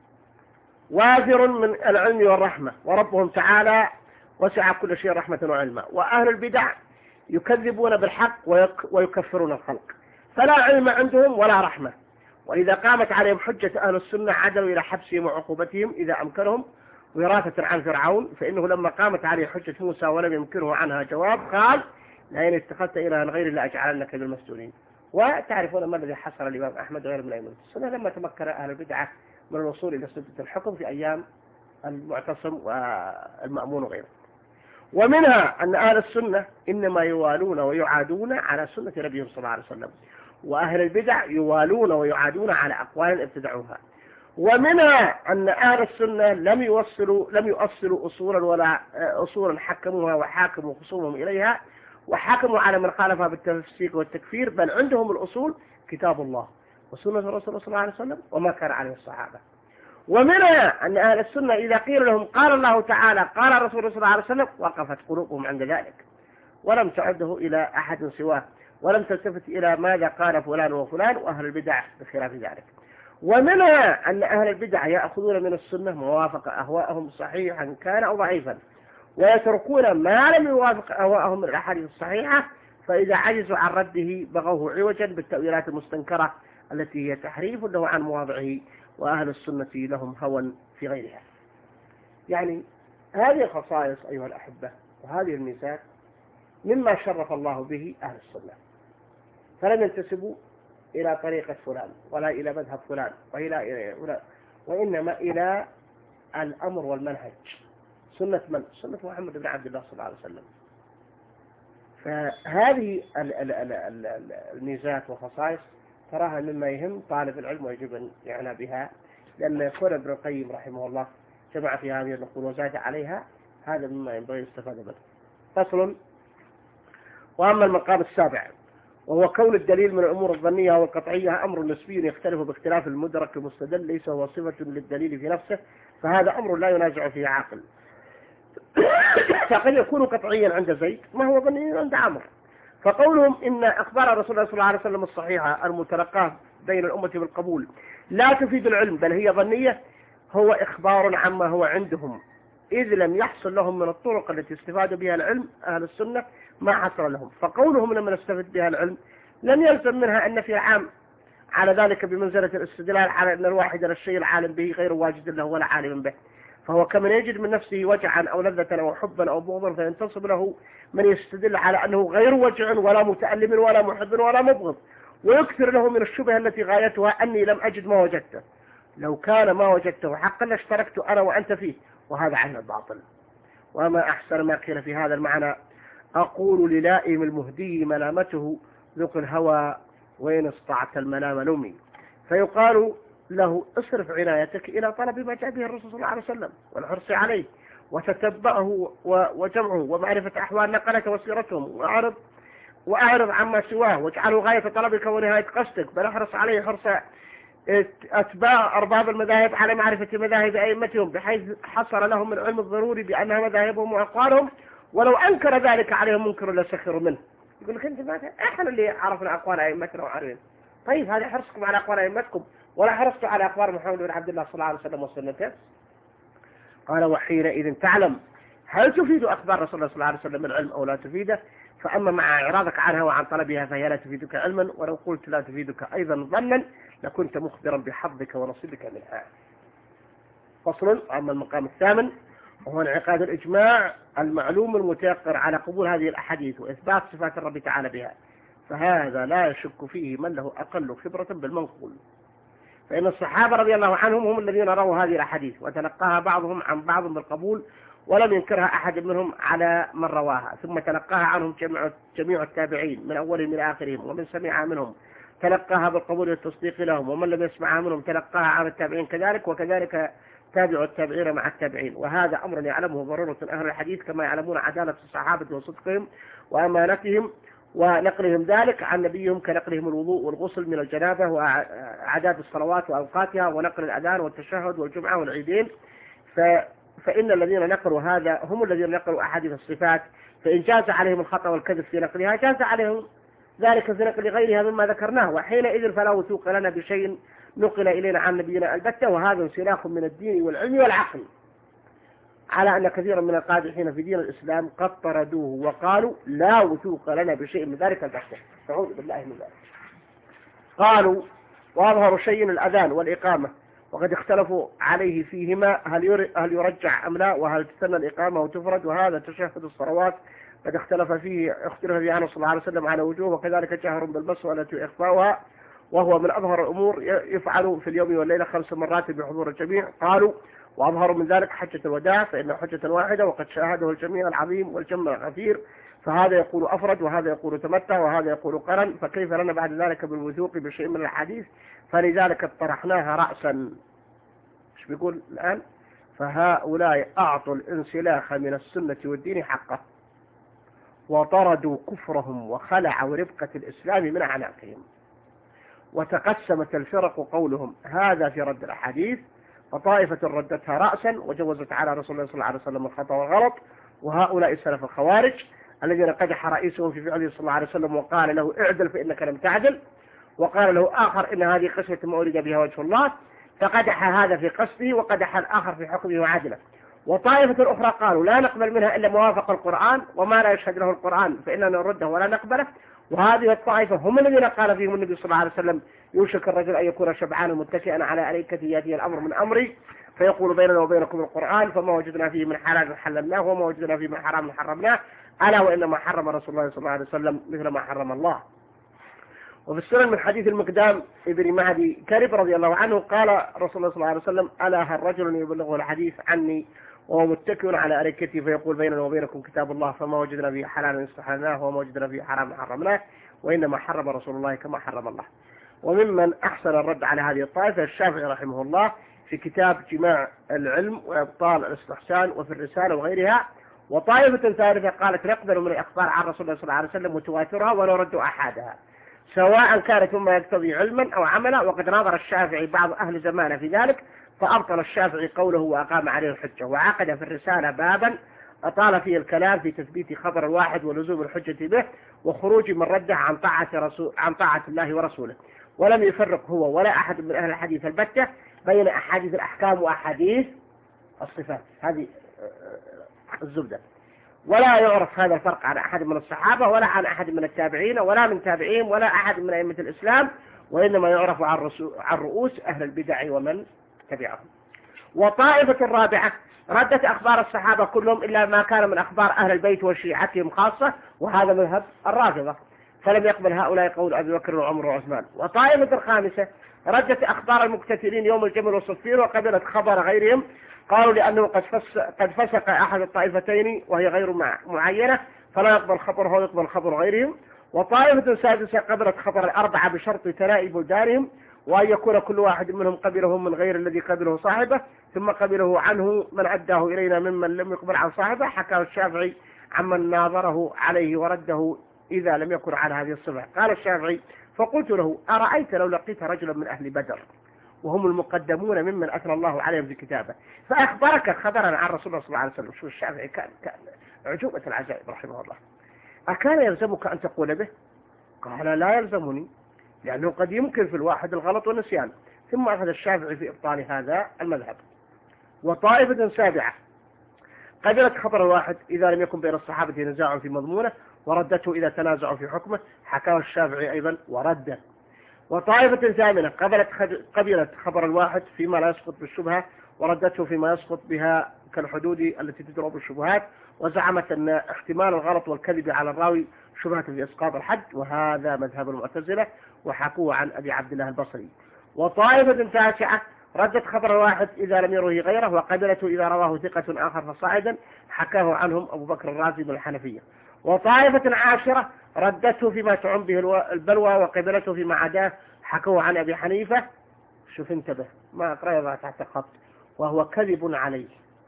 وافر من العلم والرحمة، وربهم تعالى وسع كل شيء رحمة وعلما. وأهل البدع يكذبون بالحق ويكفرون الخلق، فلا علم عندهم ولا رحمة. وإذا قامت عليهم حجة أهل السنة عدلوا إلى حبسهم وعقوبتهم إذا أمكنهم وراثة عن فرعون، فإنه لما قامت عليه حجة موسى ولم يمكنه عنها جواب قال لئن اتخذت إلها غير الله أجعلنك من المسجونين. وتعرفون ما الذي حصل الإمام أحمد وغيره من أئمة السنة لما تمكن أهل البدعة من الوصول إلى سدة الحكم في أيام المعتصم والمأمون وغيره. ومنها أن أهل السنة إنما يوالون ويعادون على سنة نبيهم صلى الله عليه وسلم، وأهل البدع يوالون ويعادون على أقوال ابتدعوها. ومنها أن أهل السنة لم يوصلوا لم يؤصلوا أصولا ولا أصولا حكموها وحاكموا خصومهم إليها وحكموا على من خالفها بالتفسيق والتكفير، بل عندهم الأصول كتاب الله وسنة الرسول صلى الله عليه وسلم وما كان عليه الصحابة. ومنها أن أهل السنة إذا قيل لهم قال الله تعالى قال الرسول صلى الله عليه وسلم وقفت قلوبهم عند ذلك ولم تعده إلى أحد سواه، ولم تلتفت إلى ماذا قال فلان وفلان، وأهل البدع بخلاف ذلك. ومنها أن أهل البدع يأخذون من السنة موافق أهواءهم صحيحا كان أو ضعيفا، ويتركون ما لم يوافق أهواءهم من الأحاديث الصحيحة، فإذا عجزوا عن رده بغوه عوجا بالتأويلات المستنكرة التي هي تحريف له عن مواضعه، وأهل السنة لهم هوى في غيرها. يعني هذه الخصائص أيها الأحبة وهذه الميزات مما شرف الله به أهل السنة، فلم ينتسبوا إلى طريقة فلان ولا إلى مذهب فلان وإلى ولا وإنما إلى الأمر والمنهج، سنة من؟ سنة محمد بن عبد الله صلى الله عليه وسلم. فهذه الميزات والخصائص تراها مما يهم طالب العلم ويجب أن يعنى بها، لأن يكون ابن القيم رحمه الله جمع في هذه النقول وزاد عليها، هذا مما ينبغي الاستفادة منه. فصل. وأما المقام السابع وهو كون الدليل من الأمور الظنية والقطعية أمر نسبي يختلف باختلاف المدرك المستدل، ليس هو صفة للدليل في نفسه، فهذا أمر لا ينازع فيه عاقل. فقد يكون قطعيا عند زيد ما هو ظني عند عمرو. فقولهم إن أخبار رسول الله صلى الله عليه وسلم الصحيحة المتلقاة بين الأمة بالقبول لا تفيد العلم بل هي ظنية، هو إخبار عما هو عندهم، إذ لم يحصل لهم من الطرق التي استفادوا بها العلم أهل السنة ما حصل لهم. فقولهم لما نستفد بها العلم لم يلزم منها أن في العام على ذلك بمنزلة الاستدلال على أن الواحد الشيء العالم به غير واجد له ولا عالم به، فهو كمن يجد من نفسه وجعا أو لذة أو حبا أو بغضا فينتصب له من يستدل على أنه غير وجع ولا متألم ولا محب ولا مبغض، ويكثر له من الشبه التي غايتها أني لم أجد ما وجدته، لو كان ما وجدته حقا لاشتركت أنا وأنت فيه، وهذا عين الباطل. وما أحسن ما قيل في هذا المعنى أقول للائم المهدي ملامته ذوق الهوى وإن استطعت الملام لومي، فيقال له اصرف عنايتك إلى طلب ما جاء به الرسول صلى الله عليه وسلم والحرص عليه وتتبعه وجمعه ومعرفة أحوال نقلة وسيرتهم، وأعرض وأعرض عما سواه واجعله غاية طلبك ونهاية قصدك، بل احرص عليه حرص أتباع أرباب المذاهب على معرفة مذاهب أئمتهم بحيث حصل لهم من العلم الضروري بأنها مذاهبهم وأقوالهم، ولو أنكر ذلك عليهم منكر لسخروا منه. يقول لك أنت ما إحنا اللي عرفنا أقوال أئمتنا وعارفين. طيب هذا حرصكم على أقوال أئمتكم ولا حرصتوا على أخبار محمد بن عبد الله صلى الله عليه وسلم وسنته؟ قال وحينئذ تعلم هل تفيد أخبار رسول الله صلى الله عليه وسلم العلم أو لا تفيده، فأما مع إعراضك عنها وعن طلبها فهي لا تفيدك علما، ولو قلت لا تفيدك أيضا ظنا لكنت مخبرا بحظك ونصيبك منها. فصل. أما المقام الثامن وهو انعقاد الإجماع المعلوم المتيقر على قبول هذه الأحاديث وإثبات صفات الرب تعالى بها، فهذا لا يشك فيه من له أقل خبرة بالمنقول، فإن الصحابة رضي الله عنهم هم الذين رووا هذه الأحاديث وتلقاها بعضهم عن بعض بالقبول ولم ينكرها أحد منهم على من رواها، ثم تلقاها عنهم جميع التابعين من أولهم إلى آخرهم، ومن سمعها منهم تلقاها بالقبول والتصديق لهم، ومن لم يسمعها منهم تلقاها عن التابعين كذلك، وكذلك تابع التابعين مع التابعين. وهذا أمر يعلمه ضرورة أهل الحديث كما يعلمون عدالة الصحابة وصدقهم وأمانتهم ونقلهم ذلك عن نبيهم كنقلهم الوضوء والغسل من الجنابة وعداد الصلوات وأوقاتها ونقل الأذان والتشهد والجمعة والعيدين. ف فإن الذين نقلوا هذا هم الذين نقلوا أحاديث الصفات، فإن جاز عليهم الخطأ والكذب في نقلها جاز عليهم ذلك في نقل غيرها مما ذكرناه، وحينئذ فلا وثوق لنا بشيء نقل إلينا عن نبينا البتة، وهذا انسلاخ من الدين والعلم والعقل، على أن كثيرا من القادحين في دين الإسلام قد طردوه وقالوا لا وثوق لنا بشيء من ذلك البتة. أعوذ بالله من ذلك. قالوا وأظهر شيء الأذان والإقامة، وقد اختلفوا عليه فيهما هل هل يرجع أم لا، وهل تسنى الإقامة وتفرد، وهذا تشهد الصلوات قد اختلف فيه اختلف فيه عنه صلى الله عليه وسلم على وجوه، وكذلك جهر بالمسألة وإخفاؤها، وهو من أظهر الأمور يفعل في اليوم والليلة خمس مرات بحضور الجميع. قالوا وأظهر من ذلك حجة الوداع، فإنه حجة واحدة وقد شاهده الجميع العظيم والجمع الغفير، فهذا يقول أفرد وهذا يقول تمتع وهذا يقول قرن، فكيف لنا بعد ذلك بالوثوق بشيء من الحديث؟ فلذلك اطرحناها رأسا. ايش بيقول الآن؟ فهؤلاء أعطوا الانسلاخ من السنة والدين حقه، وطردوا كفرهم وخلعوا رفقة الإسلام من أعناقهم، وتقسمت الفرق قولهم هذا في رد الأحاديث، فطائفة ردتها رأسا وجوزت على رسول الله صلى الله عليه وسلم الخطأ والغلط، وهؤلاء السلف الخوارج الذين قدح رئيسهم في فعله صلى الله عليه وسلم وقال له اعدل فإنك لم تعدل، وقال له آخر إن هذه قسمة ما أريد بها وجه الله، فقدح هذا في قصده وقدح الآخر في حكمه وعدله. وطائفة الأخرى قالوا لا نقبل منها إلا موافق القرآن، وما لا يشهد له القرآن فإننا نرده ولا نقبله. وهذه الطائفة هم الذين قال فيهم النبي صلى الله عليه وسلم يوشك الرجل أن يكون شبعانا متكئا على أريكته يأتي الأمر من أمري فيقول بيننا وبينكم القرآن، فما وجدنا فيه من حلال حللناه وما وجدنا فيه من حرام حرمناه، ألا وإنما حرم رسول الله صلى الله عليه وسلم مثل ما حرم الله. وفي السنن من حديث المقدام ابن معدي كرب رضي الله عنه قال رسول الله صلى الله عليه وسلم ألا هل رجل يبلغه الحديث عني وهو متكئ على أريكته فيقول بيننا وبينكم كتاب الله، فما وجدنا فيه حلالا استحللناه وما وجدنا فيه حرام حرمناه، وإنما حرم رسول الله كما حرم الله. وممن أحسن الرد على هذه الطائفة الشافعي رحمه الله في كتاب جماع العلم وإبطال الاستحسان وفي الرسالة وغيرها. وطائفة ثالثة قالت نقبل من الأخبار عن رسول الله صلى الله عليه وسلم متواترها ونرد أحادها سواء كانت مما يقتضي علما أو عملا، وقد ناظر الشافعي بعض أهل زمانه في ذلك فأبطل الشافعي قوله وأقام عليه الحجة، وعقد في الرسالة بابا أطال فيه الكلام في تثبيت خبر الواحد ولزوم الحجة به وخروج من رده عن طاعة, رسول عن طاعة الله ورسوله، ولم يفرق هو ولا أحد من أهل الحديث البتة بين أحاديث الأحكام وأحاديث الصفات. هذه الزبدة. ولا يعرف هذا الفرق عن أحد من الصحابة ولا عن أحد من التابعين ولا من تابعين ولا أحد من أئمة الإسلام، وإنما يعرف عن, عن رؤوس أهل البدع ومن تبعهم. وطائفة الرابعة ردت أخبار الصحابة كلهم إلا ما كان من أخبار أهل البيت وشيعتهم خاصة، وهذا مذهب الرافضة، فلم يقبل هؤلاء قول أبي بكر وعمر وعثمان. وطائفة الخامسة ردت أخبار المقتتلين يوم الجمل والصفين وقبلت خبر غيرهم، قالوا لأنه قد, فس قد فسق أحد الطائفتين وهي غير معينة فلا يقبل خبره ويقبل خبر غيرهم. وطائفة سادسة قبلت خبر الأربعة بشرط تنائي بلدانهم، وأن يكون كل واحد منهم قبله من غير الذي قبله صاحبه ثم قبله عنه من أداه إلينا ممن لم يقبل عن صاحبه، حكى الشافعي عمن ناظره عليه ورده إذا لم يكن على هذه الصفة. قال الشافعي فقلت له أرأيت لو لقيت رجلا من أهل بدر وهم المقدمون ممن أثنى الله عليهم في كتابه. فأخبرك خبرا عن رسول الله صلى الله عليه وسلم. شو الشافعي كان, كان عجوبة العجائب رحمه الله. أكان يلزمك أن تقول به؟ قال لا يلزمني، لأنه قد يمكن في الواحد الغلط والنسيان. ثم أخذ الشافعي في إبطال هذا المذهب. وطائفة سابعة قبلت خبر الواحد إذا لم يكن بين الصحابة نزاع في مضمونه وردته إذا تنازعوا في حكمه، حكاه الشافعي أيضا ورده. وطائفة ثامنة قبلت قبلت خبر الواحد فيما لا يسقط بالشبهة وردته فيما يسقط بها كالحدود التي تدرأ بالشبهات، وزعمت أن احتمال الغلط والكذب على الراوي شبهة في إسقاط الحد، وهذا مذهب المعتزلة وحكوه عن أبي عبد الله البصري. وطائفة تاسعة ردت خبر الواحد إذا لم يروه غيره وقبلته إذا رواه ثقة آخر فصاعدا، حكاه عنهم أبو بكر الرازي من الحنفية. وطائفة عاشرة ردته فيما تعم به البلوى وقبلته فيما عداه، حكوا عن أبي حنيفة. شوف انتبه، ما أقرأ تحت خط، وهو كذب عليه،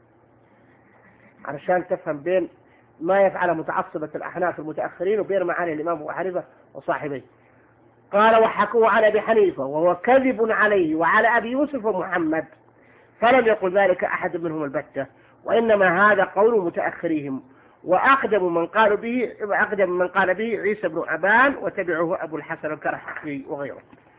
علشان تفهم بين ما يفعل متعصبة الأحناف المتأخرين وبين معاني الإمام أبو حنيفة وصاحبيه. قال وحكوا عن أبي حنيفة وهو كذب عليه وعلى أبي يوسف ومحمد، فلم يقل ذلك أحد منهم البتة، وإنما هذا قول متأخريهم. وأقدم من قال به أقدم من قال به عيسى بن أبان وتبعه أبو الحسن الكرخي وغيره.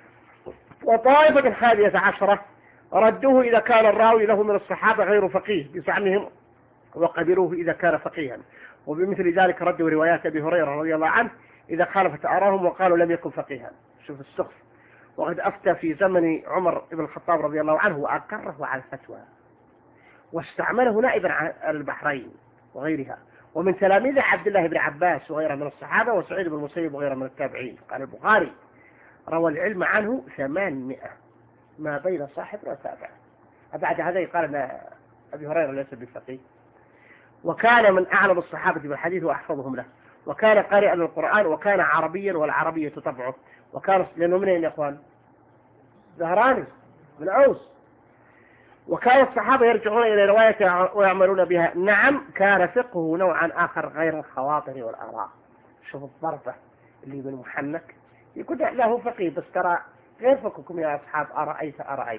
وطائفة الحادية عشرة ردوه إذا كان الراوي له من الصحابة غير فقيه بزعمهم، وقبلوه إذا كان فقيها. وبمثل ذلك ردوا روايات أبي هريرة رضي الله عنه إذا خالفت آراهم وقالوا لم يكن فقيها. شوف السخف. وقد أفتى في زمن عمر بن الخطاب رضي الله عنه وأقره على الفتوى، واستعمله نائبا عن البحرين وغيرها. ومن تلاميذ عبد الله بن عباس وغيره من الصحابة وسعيد بن المسيب وغيره من التابعين. قال البخاري روى العلم عنه ثمانمائة ما بين صاحب وتابع. بعد هذا قال أن أبي هريرة ليس بفقيه، وكان من أعلم الصحابة بالحديث وأحفظهم له، وكان قارئا للقرآن، وكان عربيا والعربية تطبعه، وكان لأنه من يا إخوان زهراني من عوس. وكان الصحابة يرجعون إلى رواية ويعملون بها. نعم كان فقهه نوعا آخر غير الخواطر والآراء. شوف الضربة اللي من محنك يقول له فقيه بس ترى غير فقهكم يا أصحاب أرأيت أرأيت.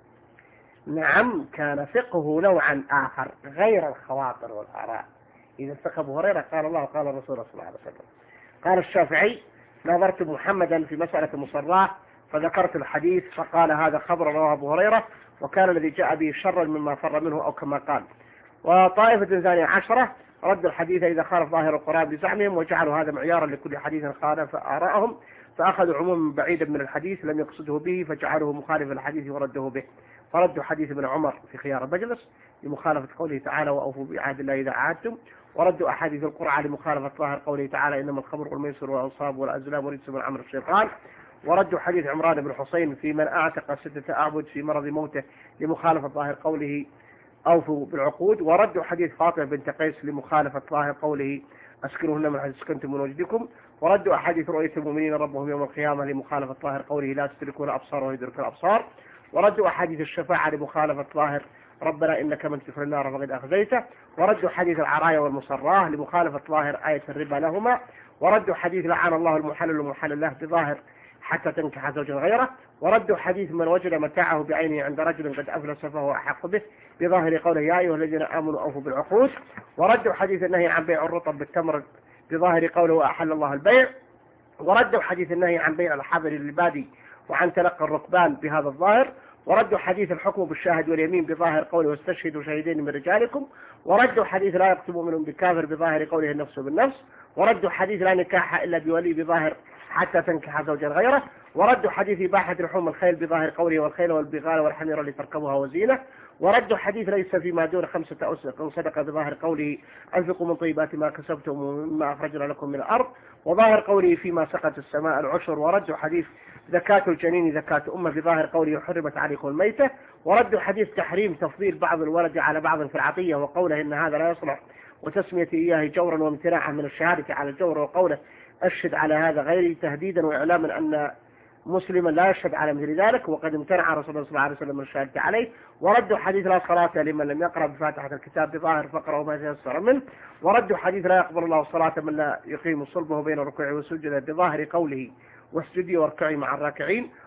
نعم كان فقهه نوعا آخر غير الخواطر والآراء. إذا فقه أبو هريرة قال الله قال الرسول صلى الله عليه وسلم. قال الشافعي نظرت محمدا في مسألة مصراه فذكرت الحديث فقال هذا خبر رواه أبو هريرة وكان الذي جاء به شرا مما فر منه أو كما قال. وطائفة ثانية عشرة ردوا الحديث إذا خالف ظاهر القرآن بزعمهم وجعلوا هذا معيارا لكل حديث خالف آراءهم، فأخذوا عموما بعيدا من الحديث لم يقصده به فجعلوه مخالف الحديث وردوه به. فردوا حديث ابن عمر في خيار المجلس لمخالفة قوله تعالى وأوفوا بعهد الله إذا عاهدتم، وردوا أحاديث القرعة لمخالفة ظاهر قوله تعالى إنما الخمر والميسر والأنصاب والأزلام ورجس من عمل الشيطان، وردوا حديث عمران بن حسين في من أعتق ستة أعبد في مرض موته لمخالفة ظاهر قوله أوفوا بالعقود، وردوا حديث فاطمة بنت قيس لمخالفة ظاهر قوله أسكنوهن من حيث سكنتم من وجدكم، وردوا أحاديث رؤية المؤمنين ربهم يوم القيامة لمخالفة ظاهر قوله لا تدركون الأبصار ويدرك الأبصار، وردوا أحاديث الشفاعة لمخالفة ظاهر ربنا إنك من تدخل النار فقد أخزيته، وردوا حديث العرايا والمصراه لمخالفة ظاهر آية الربا لهما، وردوا حديث لعن الله المحلل والمحلل له بظاهر حتى تنكح زوجا غيره، وردوا حديث من وجد متاعه بعينه عند رجل قد أفلس فهو أحق به بظاهر قوله يا أيها الذين آمنوا أوفوا بالعقود، وردوا حديث النهي عن بيع الرطب بالتمر بظاهر قوله أحل الله البيع، وردوا حديث النهي عن بيع الحاضر للبادي وعن تلقى الركبان بهذا الظاهر، وردوا حديث الحكم بالشاهد واليمين بظاهر قوله واستشهدوا شهيدين من رجالكم، وردوا حديث لا يكتب منهم بكافر بظاهر قوله النفس بالنفس، وردوا حديث لا نكاح إلا بولي بظاهر حتى تنكح زوجا غيره، وردوا حديث إباحة لحوم الخيل بظاهر قوله والخيل والبغال والحمير لتركبوها وزينة، وردوا حديث ليس فيما دون خمسة أوسق صدقة بظاهر قوله أنفقوا من طيبات ما كسبتم ومما أخرجنا لكم من الأرض، وظاهر قوله فيما سقط السماء العشر، وردوا حديث زكاة الجنين زكاة أمة بظاهر قوله حرمت عليكم الميتة، وردوا حديث تحريم تفضيل بعض الولد على بعض في العطية وقوله إن هذا لا يصلح وتسمية إياه جورا وامتناعا من الشهادة على الجور، وقوله أشهد على هذا غيري تهديدا وإعلاما أن مسلما لا يشهد على مثل ذلك وقد امتنع رسول الله صلى الله عليه وسلم من الشهادة عليه، وردوا حديث لا صلاة لمن لم يقرأ بفاتحة الكتاب بظاهر فقرأوا ما تيسر منه، وردوا حديث لا يقبل الله صلاة من لا يقيم صلبه بين الركوع والسجود بظاهر قوله واسجدي واركعي مع الراكعين،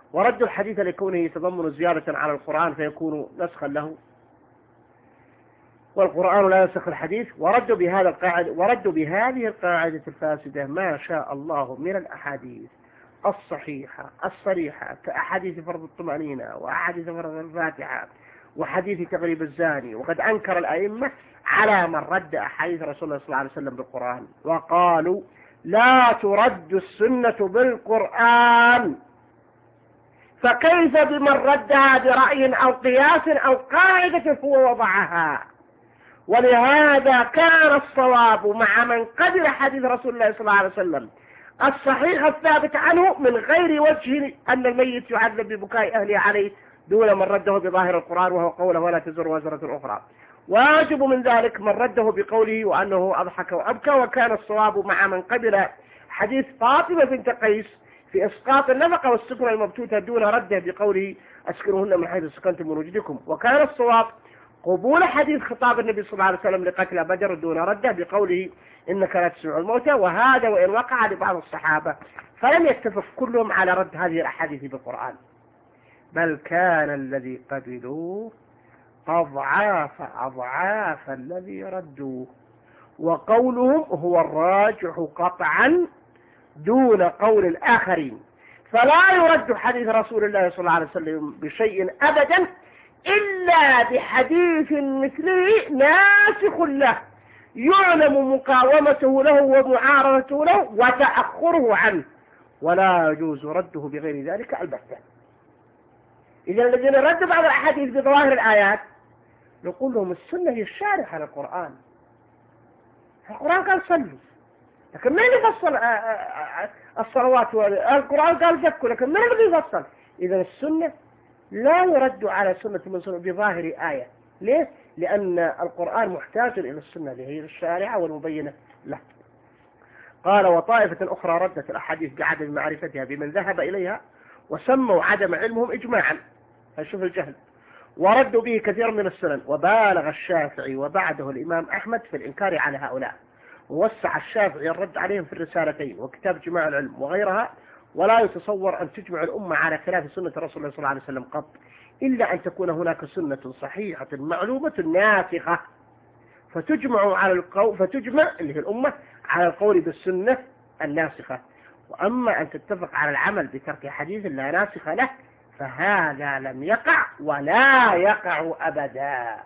وردوا الحديث لكونه يتضمن زيادة على القرآن فيكون نسخا له، والقرآن لا ينسخ الحديث. وردوا بهذا القاعدة وردوا بهذه القاعدة الفاسدة ما شاء الله من الأحاديث الصحيحة الصريحة كأحاديث فرض الطمأنينة وأحاديث فرض الفاتحة وحديث تغريب الزاني. وقد أنكر الأئمة على من رد أحاديث رسول الله صلى الله عليه وسلم بالقرآن، وقالوا لا ترد السنة بالقرآن، فكيف بمن ردها برأي أو قياس أو قاعدة هو وضعها. ولهذا كان الصواب مع من قبل حديث رسول الله صلى الله عليه وسلم الصحيح الثابت عنه من غير وجه أن الميت يعذب ببكاء أهله عليه دون من رده بظاهر القرآن وهو قوله ولا تزر وزرة أخرى. واجب من ذلك من رده بقوله وأنه أضحك وأبكى. وكان الصواب مع من قبل حديث فاطمة بنت قيس في إسقاط النفقة والسكنة المبتوتة دون رده بقوله أسكنوهن من حيث سكنتم من وجدكم. وكان الصواب قبول حديث خطاب النبي صلى الله عليه وسلم لقتل بدر دون رده بقوله إنك لا تسمع الموتى. وهذا وإن وقع لبعض الصحابة فلم يتفق كلهم على رد هذه الأحاديث بالقرآن، بل كان الذي قبلوه أضعاف أضعاف الذي ردوه، وقولهم هو الراجح قطعا دون قول الآخرين. فلا يرد حديث رسول الله صلى الله عليه وسلم بشيء أبدا إلا بحديث مثله ناسخ له يعلم مقاومته له ومعارضته له وتأخره عنه، ولا يجوز رده بغير ذلك البتة. إذا الذين ردوا بعض الأحاديث بظواهر الآيات نقول لهم السنة هي الشارحة للقرآن. القرآن قال صلوا، لكن من يفصل الصلوات؟ القرآن قال زكوا، لكن من الذي يفصل؟ إذا السنة لا يرد على سنة من سنة بظاهر آية. ليه؟ لأن القرآن محتاج إلى السنة اللي هي الشارعة والمبينة له. قال وطائفة أخرى ردت الأحاديث بعدم معرفتها بمن ذهب إليها وسموا عدم علمهم إجماعا، فشوف الجهل. وردوا به كثير من السنن. وبالغ الشافعي وبعده الإمام أحمد في الإنكار على هؤلاء، ووسع الشافعي الرد عليهم في الرسالتين وكتاب جماع العلم وغيرها. ولا يتصور أن تجمع الأمة على خلاف سنة رسول الله صلى الله عليه وسلم قط، إلا أن تكون هناك سنة صحيحة معلومة ناسخة فتجمع على القول فتجمع اللي هي الأمة على القول بالسنة الناسخة. وأما أن تتفق على العمل بترك حديث لا ناسخ له فهذا لم يقع ولا يقع أبدا،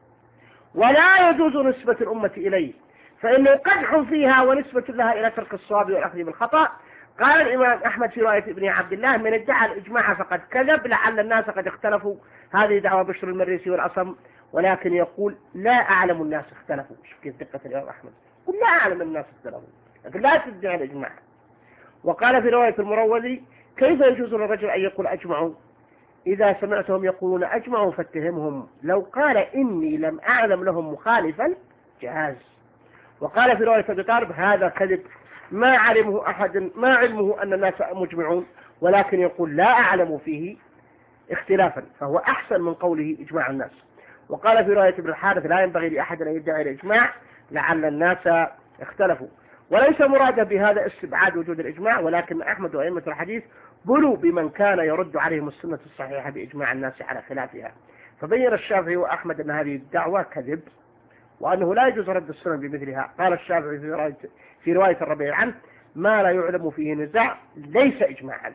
ولا يجوز نسبة الأمة إليه، فإنه قدح فيها ونسبة لها إلى ترك الصواب والأخذ بالخطأ. قال الإمام أحمد في رواية ابن عبد الله من ادعى الإجماع فقد كذب، لعل الناس قد اختلفوا. هذه دعوة بشر المريسي والأصم، ولكن يقول لا أعلم الناس اختلفوا. شوف كيف دقة الإمام أحمد، قل لا أعلم الناس اختلفوا لكن لا تدعي الإجماع. وقال في رواية المروزي كيف يجوز للرجل أن يقول أجمعوا؟ إذا سمعتهم يقولون أجمعوا فاتهمهم، لو قال إني لم أعلم لهم مخالفا جاز. وقال في رواية أبي طالب هذا كذب، ما علمه أحد ما علمه أن الناس مجمعون، ولكن يقول لا أعلم فيه اختلافا، فهو أحسن من قوله إجماع الناس. وقال في رواية ابن الحارث لا ينبغي لأحد أن يدعي الإجماع لعل الناس اختلفوا. وليس مرادا بهذا استبعاد وجود الإجماع، ولكن أحمد وأئمة الحديث بلوا بمن كان يرد عليهم السنة الصحيحة بإجماع الناس على خلافها. فبين الشافعي وأحمد أن هذه الدعوة كذب وأنه لا يجوز رد السنة بمثلها. قال الشافعي في رواية, في رواية الربيع عنه ما لا يعلم فيه نزاع ليس إجماعا.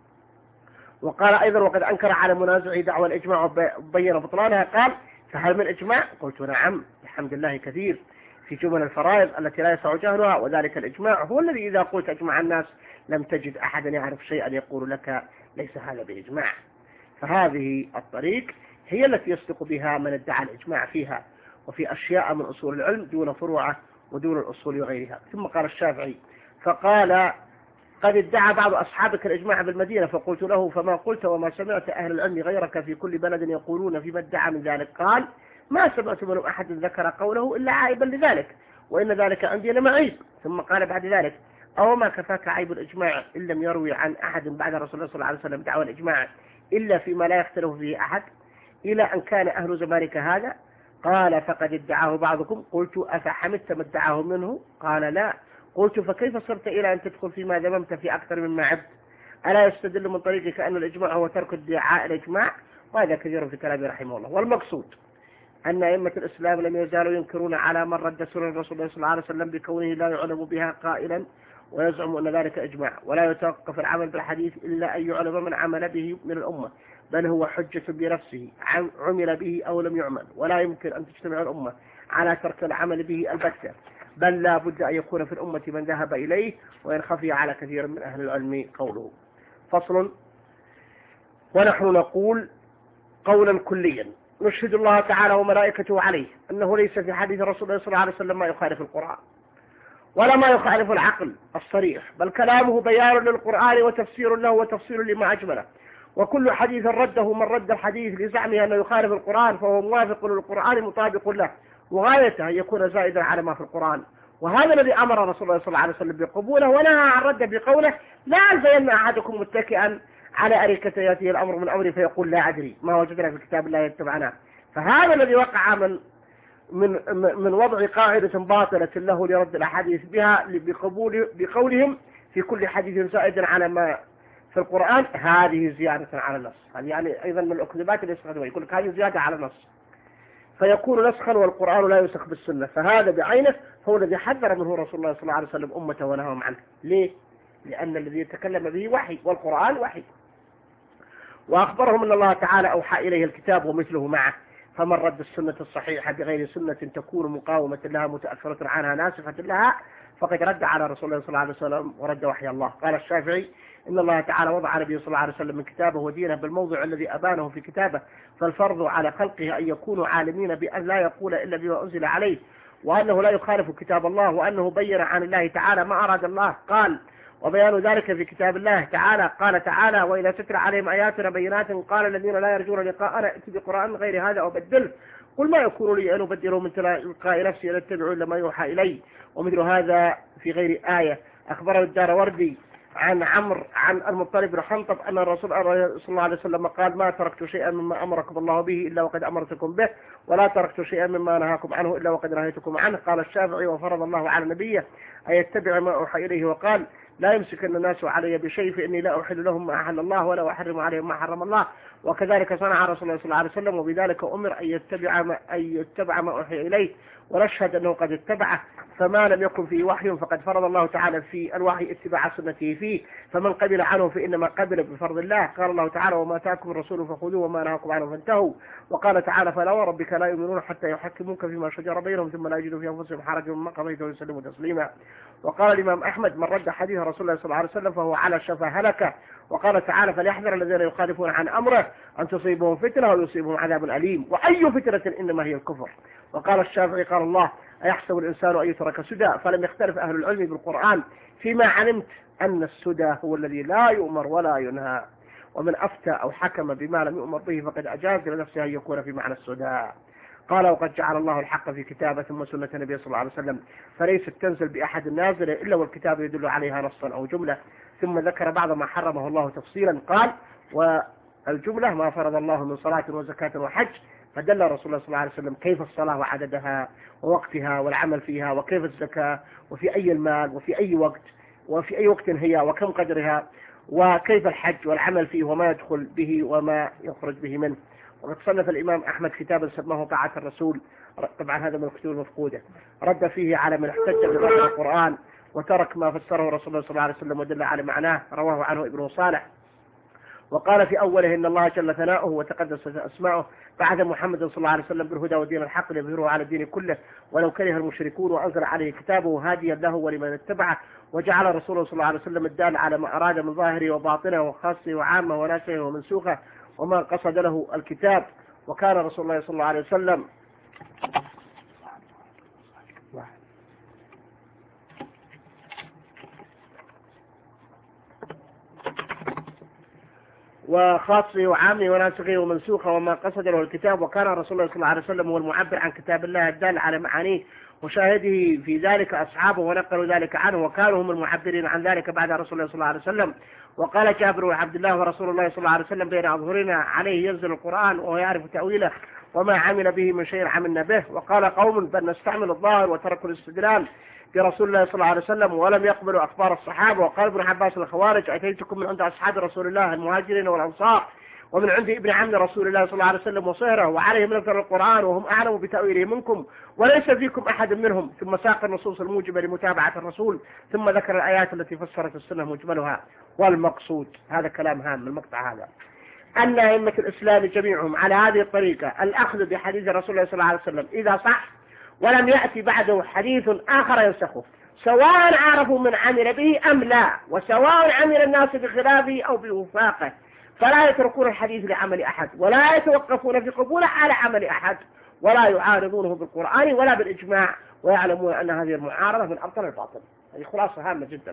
وقال أيضا وقد أنكر على منازعي دعوى الإجماع وبين بطلانها، قال فهل من إجماع؟ قلت نعم بحمد الله كثير في جمل الفرائض التي لا يسع جهلها، وذلك الإجماع هو الذي إذا قلت أجمع الناس لم تجد أحدا يعرف شيئا يقول لك ليس هذا بإجماع. فهذه الطريق هي التي يصدق بها من ادعى الإجماع فيها وفي أشياء من أصول العلم دون فروعه ودون الأصول وغيرها. ثم قال الشافعي فقال قد ادعى بعض أصحابك الإجماع بالمدينة، فقلت له فما قلت وما سمعت أهل العلم غيرك في كل بلد يقولون فيما ادعى من ذلك؟ قال ما سمعت من أحد ذكر قوله إلا عائبا لذلك، وإن ذلك عندي لما عيب. ثم قال بعد ذلك أو ما كفاك عيب الإجماع إن لم يروي عن أحد بعد رسول الله صلى الله عليه وسلم دعوى الإجماع إلا فيما لا يختلف فيه أحد إلى أن كان أهل زمانك هذا؟ قال فقد ادعاه بعضكم. قلت أفحمدت ما ادعاه منه؟ قال لا. قلت فكيف صرت إلى أن تدخل فيما ذممت في أكثر مما عبد؟ ألا يستدل من طريقك أن الإجماع هو ترك ادعاء الإجماع؟ وهذا كثير في كلامه رحمه الله. والمقصود أن أئمة الإسلام لم يزالوا ينكرون على من رد سنن الرسول صلى الله عليه وسلم بكونه لا يعلم بها قائلا، ويزعم أن ذلك إجماع، ولا يتوقف العمل بالحديث إلا أن يعلم من عمل به من الأمة، بل هو حجة بنفسه عمل به أو لم يعمل، ولا يمكن أن تجتمع الأمة على ترك العمل به البتة، بل لا بد أن يكون في الأمة من ذهب إليه، وإن خفي على كثير من أهل العلم قوله. فصل. ونحن نقول قولا كليا نشهد الله تعالى وملائكته عليه أنه ليس في حديث رسول الله صلى الله عليه وسلم ما يخالف القرآن ولا ما يخالف العقل الصريح، بل كلامه بيان للقرآن وتفسير له وتفسير لما أجمله، وكل حديث رده من رد الحديث لزعمه أنه يخالف القرآن فهو موافق للقرآن مطابق له، وغايته أن يكون زائدا على ما في القرآن. وهذا الذي أمر رسول الله صلى الله عليه وسلم بقبوله، ونهى عن رده بقوله لا ألزين أحدكم متكئا على أريكة يأتيه الأمر من أمري فيقول لا أدري ما وجدنا في كتاب الله يتبعناه. فهذا الذي وقع من من من وضع قاعدة باطلة له لرد الأحاديث بها بقبول بقولهم في كل حديث زائد على ما في القرآن، هذه زيادة على النص. يعني أيضا من الأكذوبات اللي يستخدمها يقول لك هذه زيادة على النص، فيكون نسخا والقرآن لا ينسخ بالسنة. فهذا بعينه هو الذي حذر منه رسول الله صلى الله عليه وسلم أمته ونهاهم عنه. ليه؟ لأن الذي يتكلم به وحي، والقرآن وحي، وأخبرهم أن الله تعالى أوحى إليه الكتاب ومثله معه، فمن رد السنة الصحيحة بغير سنة تكون مقاومة لها متأثرة عنها ناسخة لها فقد رد على رسول الله صلى الله عليه وسلم ورد وحي الله. قال الشافعي إن الله تعالى وضع نبيه صلى الله عليه وسلم من كتابه ودينه بالموضع الذي أبانه في كتابه، فالفرض على خلقه أن يكونوا عالمين بأن لا يقول إلا بما أنزل عليه، وأنه لا يخالف كتاب الله، وأنه بين عن الله تعالى ما أراد الله قال، وبيان ذلك في كتاب الله تعالى. قال تعالى وإذا تتلى عليهم آياتنا بينات قال الذين لا يرجون لقاءنا ائت بقرآن غير هذا أو بدله، قل ما يكون لي أن أبدله من تلقاء نفسي أن أتبع إلا ما يوحى إلي، ومثل هذا في غير آية. أخبره الداروردي عن عمرو عن المطلب بن حنطب أن الرسول صلى الله عليه وسلم قال ما تركت شيئا مما أمركم الله به إلا وقد أمرتكم به، ولا تركت شيئا مما نهاكم عنه إلا وقد نهيتكم عنه. قال الشافعي وفرض الله على نبيه أن يتبع ما أوحى إليه، وقال لا يمسكن الناس علي بشيء فإني لا أحل لهم ما أحل الله ولا أحرم عليهم ما حرم الله، وكذلك صنع رسول الله صلى الله عليه وسلم، وبذلك أمر أن يتبع ما, أن يتبع ما أوحي إليه، ونشهد أنه قد اتبعه، فما لم يكن فيه وحي فقد فرض الله تعالى في الوحي اتباع سنته فيه، فمن قبل عنه فإنما قبل بفرض الله. قال الله تعالى وما آتاكم الرسول فخذوه وما نهاكم عنه فانتهوا. وقال تعالى فلا وربك لا يؤمنون حتى يحكموك فيما شجر بينهم ثم لا يجدوا في أنفسهم حرجا مما قضيت ويسلموا تسليما. وقال الإمام أحمد من رد حديث رسول الله صلى الله عليه وسلم فهو على شفا هلكة. وقال تعالى فليحذر الذين يخالفون عن أمره أن تصيبهم فتنة ويصيبهم عذاب أليم، وأي فتنة إنما هي الكفر. وقال الشافعي قال الله أيحسب الإنسان أن يترك سدى، فلم يختلف أهل العلم بالقرآن فيما علمت أن السدى هو الذي لا يؤمر ولا ينهى، ومن أفتى أو حكم بما لم يؤمر به فقد أجاز لنفسه أن يكون في معنى السدى. قال وقد جعل الله الحق في كتابه ثم سنة النبي صلى الله عليه وسلم، فليست تنزل بأحد النازل إلا والكتاب يدل عليها نصا أو جملة. ثم ذكر بعض ما حرمه الله تفصيلا قال والجملة ما فرض الله من صلاة وزكاة وحج، فدل رسول الله صلى الله عليه وسلم كيف الصلاة وعددها ووقتها والعمل فيها، وكيف الزكاة وفي أي المال وفي أي وقت وفي أي وقت هي وكم قدرها، وكيف الحج والعمل فيه وما يدخل به وما يخرج به منه. وقد صنف الإمام أحمد كتابا سماه طاعة الرسول، طبعا هذا من الكتب المفقودة، رد فيه على من احتج بظاهر القرآن وترك ما فسره رسول الله صلى الله عليه وسلم ودل على معناه، رواه عنه ابن صالح. وقال في أوله إن الله جل ثناؤه وتقدس اسماؤه بعث محمد صلى الله عليه وسلم بالهدى ودين الحق ليظهره على الدين كله ولو كره المشركون، وأنزل عليه كتابه هاديا له ولمن اتبعه، وجعل رسوله صلى الله عليه وسلم الدال على ما أراد من ظاهره وباطنه وخاصه وعامه وناسه ومنسوخه وما قصد له الكتاب. وكان رسول الله صلى الله عليه وسلم وخاصه وعامه وناسخه ومنسوخه وما قصد له الكتاب. وكان رسول الله صلى الله عليه وسلم هو المعبر عن كتاب الله الدال على معانيه، وشاهده في ذلك أصحابه ونقلوا ذلك عنه، وكانوا هم المعبرين عن ذلك بعد رسول الله صلى الله عليه وسلم. وقال جابر وعبد الله ورسول الله صلى الله عليه وسلم بين أظهرنا عليه ينزل القرآن وهو يعرف تأويله وما عمل به من شيء عملنا به. وقال قوم بل نستعمل الظاهر وتركوا الاستدلال برسول الله صلى الله عليه وسلم ولم يقبلوا أخبار الصحابة. وقال ابن عباس الخوارج أتيتكم من عند أصحاب رسول الله المهاجرين والأنصار ومن عند ابن عم رسول الله صلى الله عليه وسلم وصهره وعليهم نزل القرآن وهم أعلم بتأويله منكم وليس فيكم أحد منهم. ثم ساق النصوص الموجبة لمتابعة الرسول ثم ذكر الآيات التي فسرت السنة مجملها. والمقصود هذا كلام هام من المقطع هذا أن أئمة الإسلام جميعهم على هذه الطريقة الأخذ بحديث رسول الله صلى الله عليه وسلم إذا صح ولم يأتي بعده حديث آخر ينسخه سواء عرفوا من عمل به أم لا وسواء عمل الناس بخلافه أو بوفاقه فلا يتركون الحديث لعمل أحد ولا يتوقفون في قبوله على عمل أحد ولا يعارضونه بالقرآن ولا بالإجماع ويعلمون أن هذه المعارضة من أبطل الباطل. هذه خلاصة هامة جدا.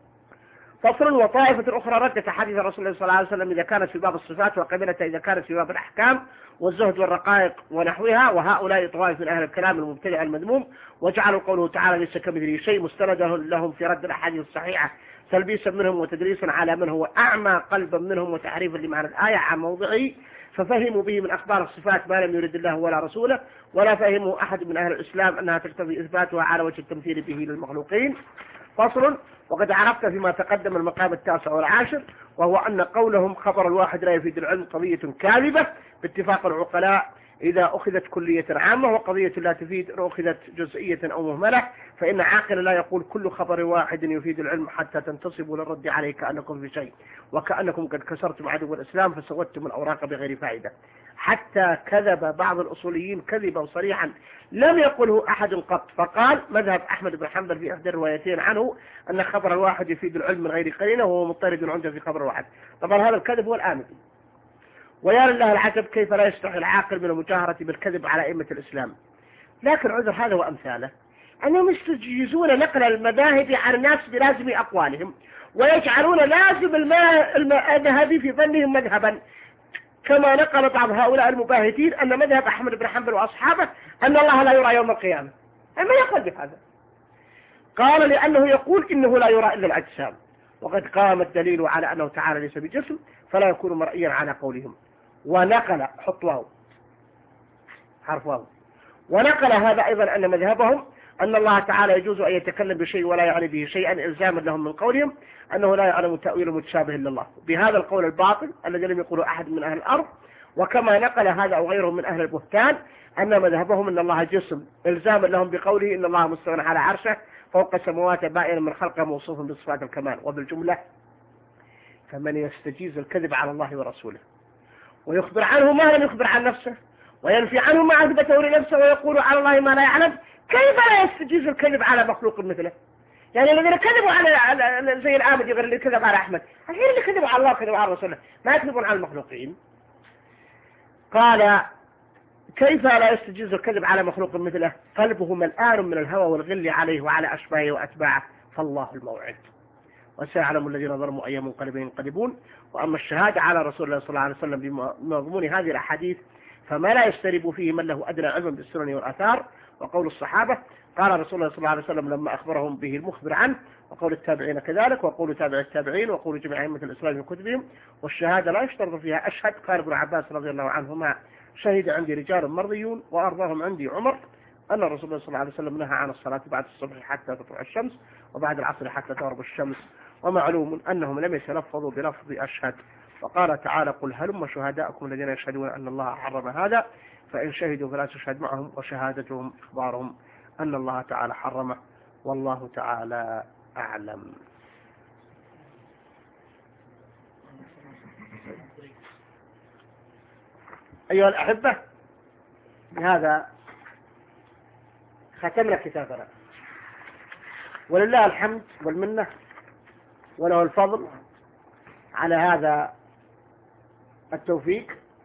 فصل. وطائفة أخرى ردت حديث رسول الله صلى الله عليه وسلم إذا كانت في باب الصفات وقبلتها إذا كانت في باب الأحكام والزهد والرقائق ونحوها. وهؤلاء طوائف من أهل الكلام المبتدع المذموم وجعلوا قوله تعالى ليس كمثله شيء مستندا لهم في رد الأحاديث الصحيحة تلبيسا منهم وتدريسا على من هو أعمى قلبا منهم وتحريفا لمعنى الآية عن موضعه ففهموا به من أخبار الصفات ما لم يرد الله ولا رسوله ولا فهموا أحد من أهل الإسلام أنها تقتضي إثباتها على وجه التمثيل به للمخلوقين. فصل. وقد عرفت فيما تقدم المقام التاسع والعاشر وهو أن قولهم خبر الواحد لا يفيد العلم قضية كاذبة باتفاق العقلاء إذا أخذت كلية عامة وقضية لا تفيد إن أخذت جزئية أو مهملة فإن عاقل لا يقول كل خبر واحد يفيد العلم حتى تنتصبوا للرد عليه كأنكم في شيء وكأنكم قد كسرتم عدو الإسلام فسودتم الأوراق بغير فائدة. حتى كذب بعض الأصوليين كذبا صريحا لم يقله أحد قط فقال مذهب أحمد بن حنبل في إحدى الروايتين عنه أن خبر الواحد يفيد العلم من غير قرينة وهو مضطرد عنده في خبر الواحد. طبعا هذا الكذب هو الآمدي. ويا لله العجب كيف لا يستحي العاقل من المجاهرة بالكذب على أئمة الإسلام. لكن عذر هذا وأمثاله أنهم يستجيزون نقل المذاهب عن الناس بلازم أقوالهم ويجعلون لازم المذهب في ظنهم مذهبا كما نقل بعض هؤلاء المباهتين أن مذهب أحمد بن حنبل وأصحابه أن الله لا يرى يوم القيامة. أما يقول بهذا قال لأنه يقول إنه لا يرى إلا الأجسام وقد قام الدليل على أنه تعالى ليس بجسم فلا يكون مرئيا على قولهم. ونقل حط واو حرف واو ونقل هذا أيضا أن مذهبهم أن الله تعالى يجوز أن يتكلم بشيء ولا يعني به شيئا إلزاما لهم من قولهم أنه لا يعلم تأويل متشابه لله بهذا القول الباطل الذي لم يقوله أحد من أهل الأرض. وكما نقل هذا أو غيره من أهل البهتان أن مذهبهم أن الله جسم إلزاما لهم بقوله إن الله مستوى على عرشه فوق السماوات بائنا من خلقه موصوف بصفات الكمال. وبالجملة فمن يستجيز الكذب على الله ورسوله ويخبر عنه ما لم يخبر عن نفسه وينفي عنه ما أثبته لنفسه ويقول على الله ما لا يعلم كيف لا يستجيز الكذب على مخلوق مثله. يعني الذين كذبوا على زي الآمدي غير اللي كذب على أحمد غير اللي كذبوا على الله كذبوا على رسوله ما يكذبون على المخلوقين. قال كيف لا يستجيز الكذب على مخلوق مثله قلبه ملآن من الهوى والغل عليه وعلى أشباهه وأتباعه فالله الموعد وسيعلم الذين ظلموا أي منقلب ينقلبون. وأما الشهادة على رسول الله صلى الله عليه وسلم بمضمون هذه الأحاديث فما لا يسترب فيه من له أدنى علم بالسنن والآثار. وقول الصحابة قال رسول الله صلى الله عليه وسلم لما أخبرهم به المخبر عنه وقول التابعين كذلك وقول تابع التابعين وقول جميع أئمة الإسلام من كتبهم. والشهادة لا يشترط فيها أشهد. قال ابن عباس رضي الله عنهما شهد عندي رجال مرضيون وأرضاهم عندي عمر أن رسول الله صلى الله عليه وسلم نهى عن الصلاة بعد الصبح حتى تطلع الشمس وبعد العصر حتى تغرب الشمس. ومعلوم أنهم لم يتلفظوا بلفظ أشهد. وقال تعالى قل هلم شهداءكم الذين يشهدون أن الله حرم هذا فإن شهدوا فلا تشهد معهم وشهادتهم إخبارهم أن الله تعالى حرمه والله تعالى أعلم. أيها الأحبة بهذا ختمنا كتابنا ولله الحمد والمنة وله الفضل على هذا التوفيق.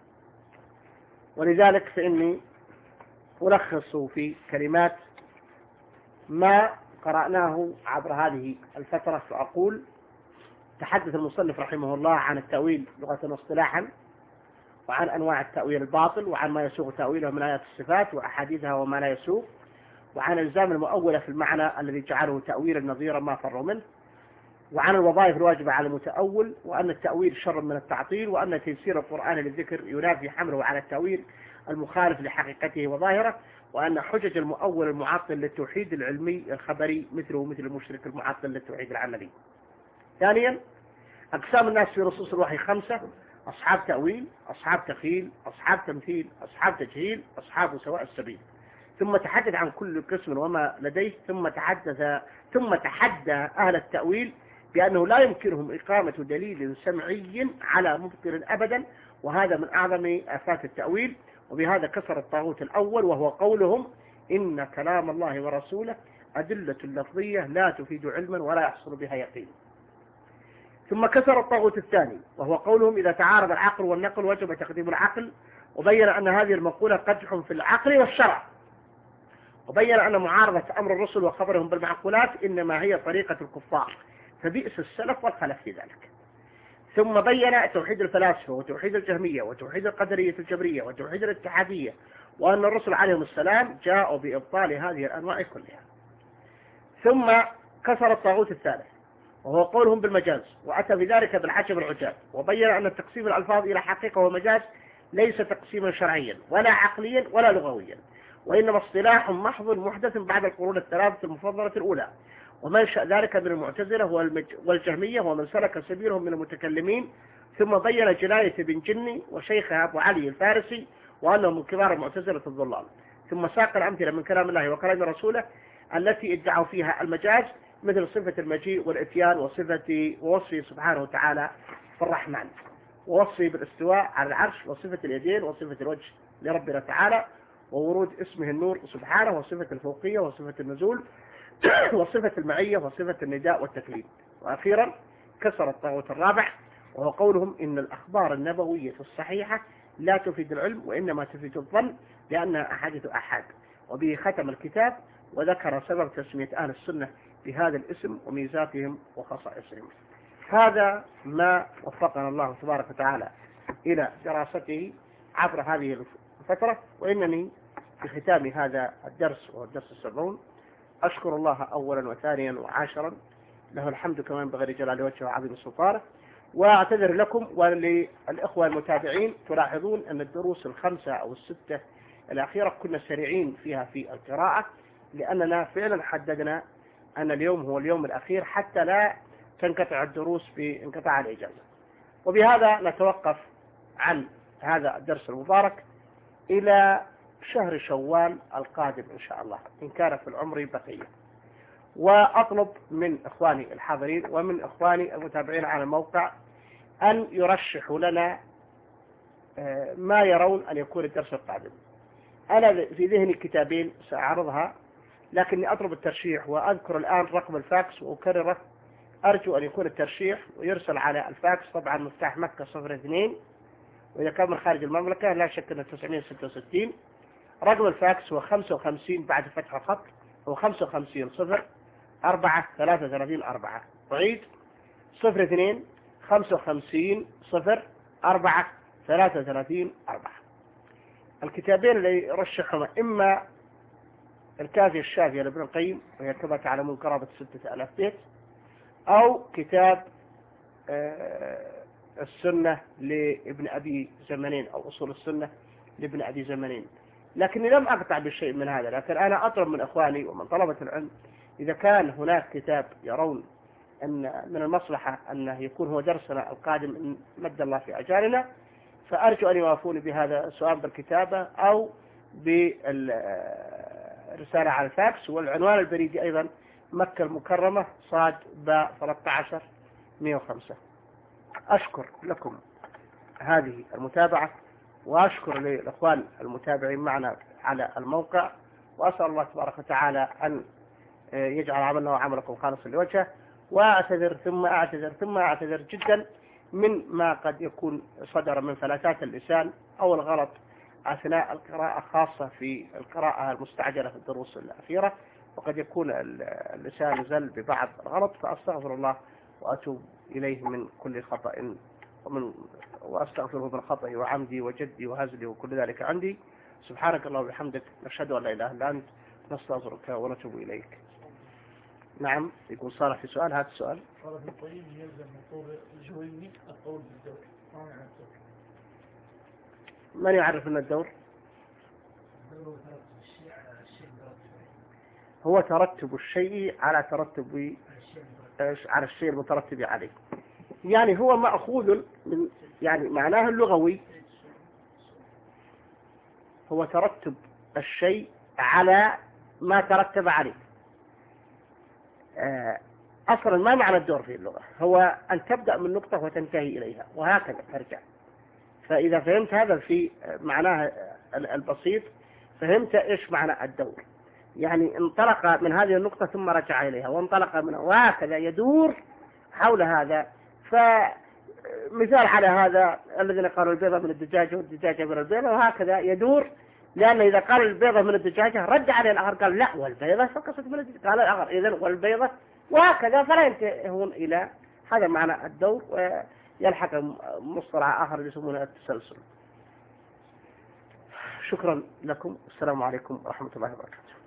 ولذلك فإني ألخص في كلمات ما قرأناه عبر هذه الفترة فأقول تحدث المصنف رحمه الله عن التأويل لغة واصطلاحا وعن أنواع التأويل الباطل وعن ما يسوغ تأويله من آيات الصفات وأحاديثها وما لا يسوغ وعن إلزام المؤولة في المعنى الذي جعله تأويلا نظيرا ما فروا منه وعن الوظائف الواجبة على المتأول، وأن التأويل شر من التعطيل، وأن تيسير القرآن للذكر ينافي حمله على التأويل المخالف لحقيقته وظاهره، وأن حجج المؤول المعطل للتوحيد العلمي الخبري مثله مثل المشرك المعطل للتوحيد العملي. ثانيا، أقسام الناس في نصوص الوحي خمسة: أصحاب تأويل، أصحاب تخيل، أصحاب تمثيل، أصحاب تجهيل، أصحاب سواء السبيل. ثم تحدث عن كل قسم وما لديه، ثم تحدث ثم تحدى أهل التأويل بأنه لا يمكنهم إقامة دليل سمعي على مبطل أبدا، وهذا من أعظم آفات التأويل. وبهذا كسر الطاغوت الأول، وهو قولهم إن كلام الله ورسوله أدلة لفظية لا تفيد علما ولا يحصل بها يقين. ثم كسر الطاغوت الثاني، وهو قولهم إذا تعارض العقل والنقل وجب تقديم العقل، وبين أن هذه المقولة قدح في العقل والشرع، وبين أن معارضة أمر الرسل وخبرهم بالمعقولات إنما هي طريقة الكفار، فبئس السلف والخلف في ذلك. ثم بين توحيد الفلاسفة وتوحيد الجهمية وتوحيد القدرية الجبرية وتوحيد الاتحادية، وأن الرسل عليهم السلام جاءوا بإبطال هذه الأنواع كلها. ثم كسر الطاغوت الثالث، وهو قولهم بالمجاز، وأتى بذلك بالعجب العجاب، وبين أن تقسيم الألفاظ إلى حقيقة ومجاز ليس تقسيما شرعيا ولا عقليا ولا لغويا، وإنما اصطلاح محض محدث بعد القرون الثلاثة المفضلة الأولى، ومنشأ ذلك من المعتزلة والجهمية ومن سلك سبيلهم من المتكلمين. ثم بين جناية ابن جني وشيخه أبو علي الفارسي، وأنه من كبار المعتزلة الضلال. ثم ساق الأمثلة من كلام الله وكلام رسوله التي ادعوا فيها المجاز، مثل صفة المجيء والإتيان، وصفة ووصفه سبحانه وتعالى في الرحمن، ووصفه بالاستواء على العرش، وصفة اليدين، وصفة الوجه لربنا تعالى، وورود اسمه النور سبحانه، وصفة الفوقية، وصفة النزول، وصفة المعية، وصفة النداء والتكليم. وأخيرا كسر الطاغوت الرابع، وهو قولهم إن الأخبار النبوية الصحيحة لا تفيد العلم وإنما تفيد الظن لأنها أحاديث أحاد. وبه ختم الكتاب وذكر سبب تسمية أهل السنة بهذا الاسم وميزاتهم وخصائصهم. هذا ما وفقنا الله تبارك وتعالى إلى دراسته عبر هذه الفترة، وإنني في ختام هذا الدرس والدرس السبعون أشكر الله أولا وثانيا وعاشرا، له الحمد كما ينبغي لجلال وجهه وعظيم سلطانه. وأعتذر لكم وللإخوة المتابعين، تلاحظون أن الدروس الخمسة أو الستة الأخيرة كنا سريعين فيها في القراءة، لأننا فعلا حددنا أن اليوم هو اليوم الأخير حتى لا تنقطع الدروس بانقطاع الإجازة. وبهذا نتوقف عن هذا الدرس المبارك إلى شهر شوال القادم إن شاء الله إن كان في العمر بقية. وأطلب من إخواني الحاضرين ومن إخواني المتابعين على الموقع أن يرشحوا لنا ما يرون أن يكون الدرس القادم. أنا في ذهني كتابين سأعرضها، لكني أطلب الترشيح، وأذكر الآن رقم الفاكس وأكرره. أرجو أن يكون الترشيح ويرسل على الفاكس، طبعا مفتاح مكة صفر اثنين، وإذا كان من خارج المملكة لا شك أنه تسعمائة وستة وستين. رقم الفاكس هو خمسة وخمسين بعد فتح الخط، هو خمسة وخمسين صفر أربعة ثلاثة وثلاثين أربعة. أعيد: صفر اثنين خمسة وخمسين صفر أربعة ثلاثة وثلاثين أربعة. الكتابين اللي رشحهما إما الكافية الشافية لابن القيم وهي كما تعلمون قرابة ستة آلاف بيت، أو كتاب السنة لابن أبي زمنين أو أصول السنة لابن أبي زمنين. لكني لم أقطع بشيء من هذا، لكن أنا أطلب من إخواني ومن طلبة العلم إذا كان هناك كتاب يرون أن من المصلحة أنه يكون هو درسنا القادم إن مد الله في أجالنا، فأرجو أن يوافوني بهذا السؤال بالكتابة أو بالرسالة على الفاكس. والعنوان البريدي أيضا مكة المكرمة صاد باء ثلاثة عشر مئة وخمسة. أشكر لكم هذه المتابعة، وأشكر للأخوان المتابعين معنا على الموقع، وأسأل الله تبارك وتعالى أن يجعل عملنا وعملكم خالصا لوجهه. وأعتذر ثم أعتذر ثم أعتذر جدا من ما قد يكون صدر من فلاتات اللسان أو الغلط أثناء القراءة، خاصة في القراءة المستعجلة في الدروس الأخيرة، وقد يكون اللسان زل ببعض الغلط، فأستغفر الله وأتوب إليه من كل خطأ، ومن وأستغفره من خطئي وعمدي وجدي وهزلي وكل ذلك عندي. سبحانك اللهم وبحمدك، نشهد أن لا إله إلا أنت، نستغفرك ونتوب إليك. نعم. يقول صالح في سؤال، هذا السؤال. قال ابن القيم يلزم من طور الجويني القول بالدور. ما معنى الدور؟ من يعرف لنا الدور؟ الدور ترتب الشيء على الشيء المترتب. هو ترتب الشيء على ترتب على الشيء المترتب عليه. يعني هو مأخوذ من، يعني معناه اللغوي هو ترتب الشيء على ما ترتب عليه. أصلا ما معنى الدور في اللغة؟ هو أن تبدأ من نقطة وتنتهي إليها وهكذا ترجع. فإذا فهمت هذا في معناه البسيط فهمت إيش معنى الدور. يعني انطلق من هذه النقطة ثم رجع إليها، وانطلق منها وهكذا يدور حول هذا. فمثال على هذا الذين قالوا البيضة من الدجاجة والدجاجة من البيضة، وهكذا يدور. لأن إذا قال البيضة من الدجاجة رد عليه الآخر قال لا والبيضة فقصت من الدجاجة، قال الآخر إذن والبيضة، وهكذا فلا ينتهون إلى هذا معنى الدور. ويلحق مصطلح آخر يسمونه التسلسل. شكرا لكم، السلام عليكم ورحمة الله وبركاته.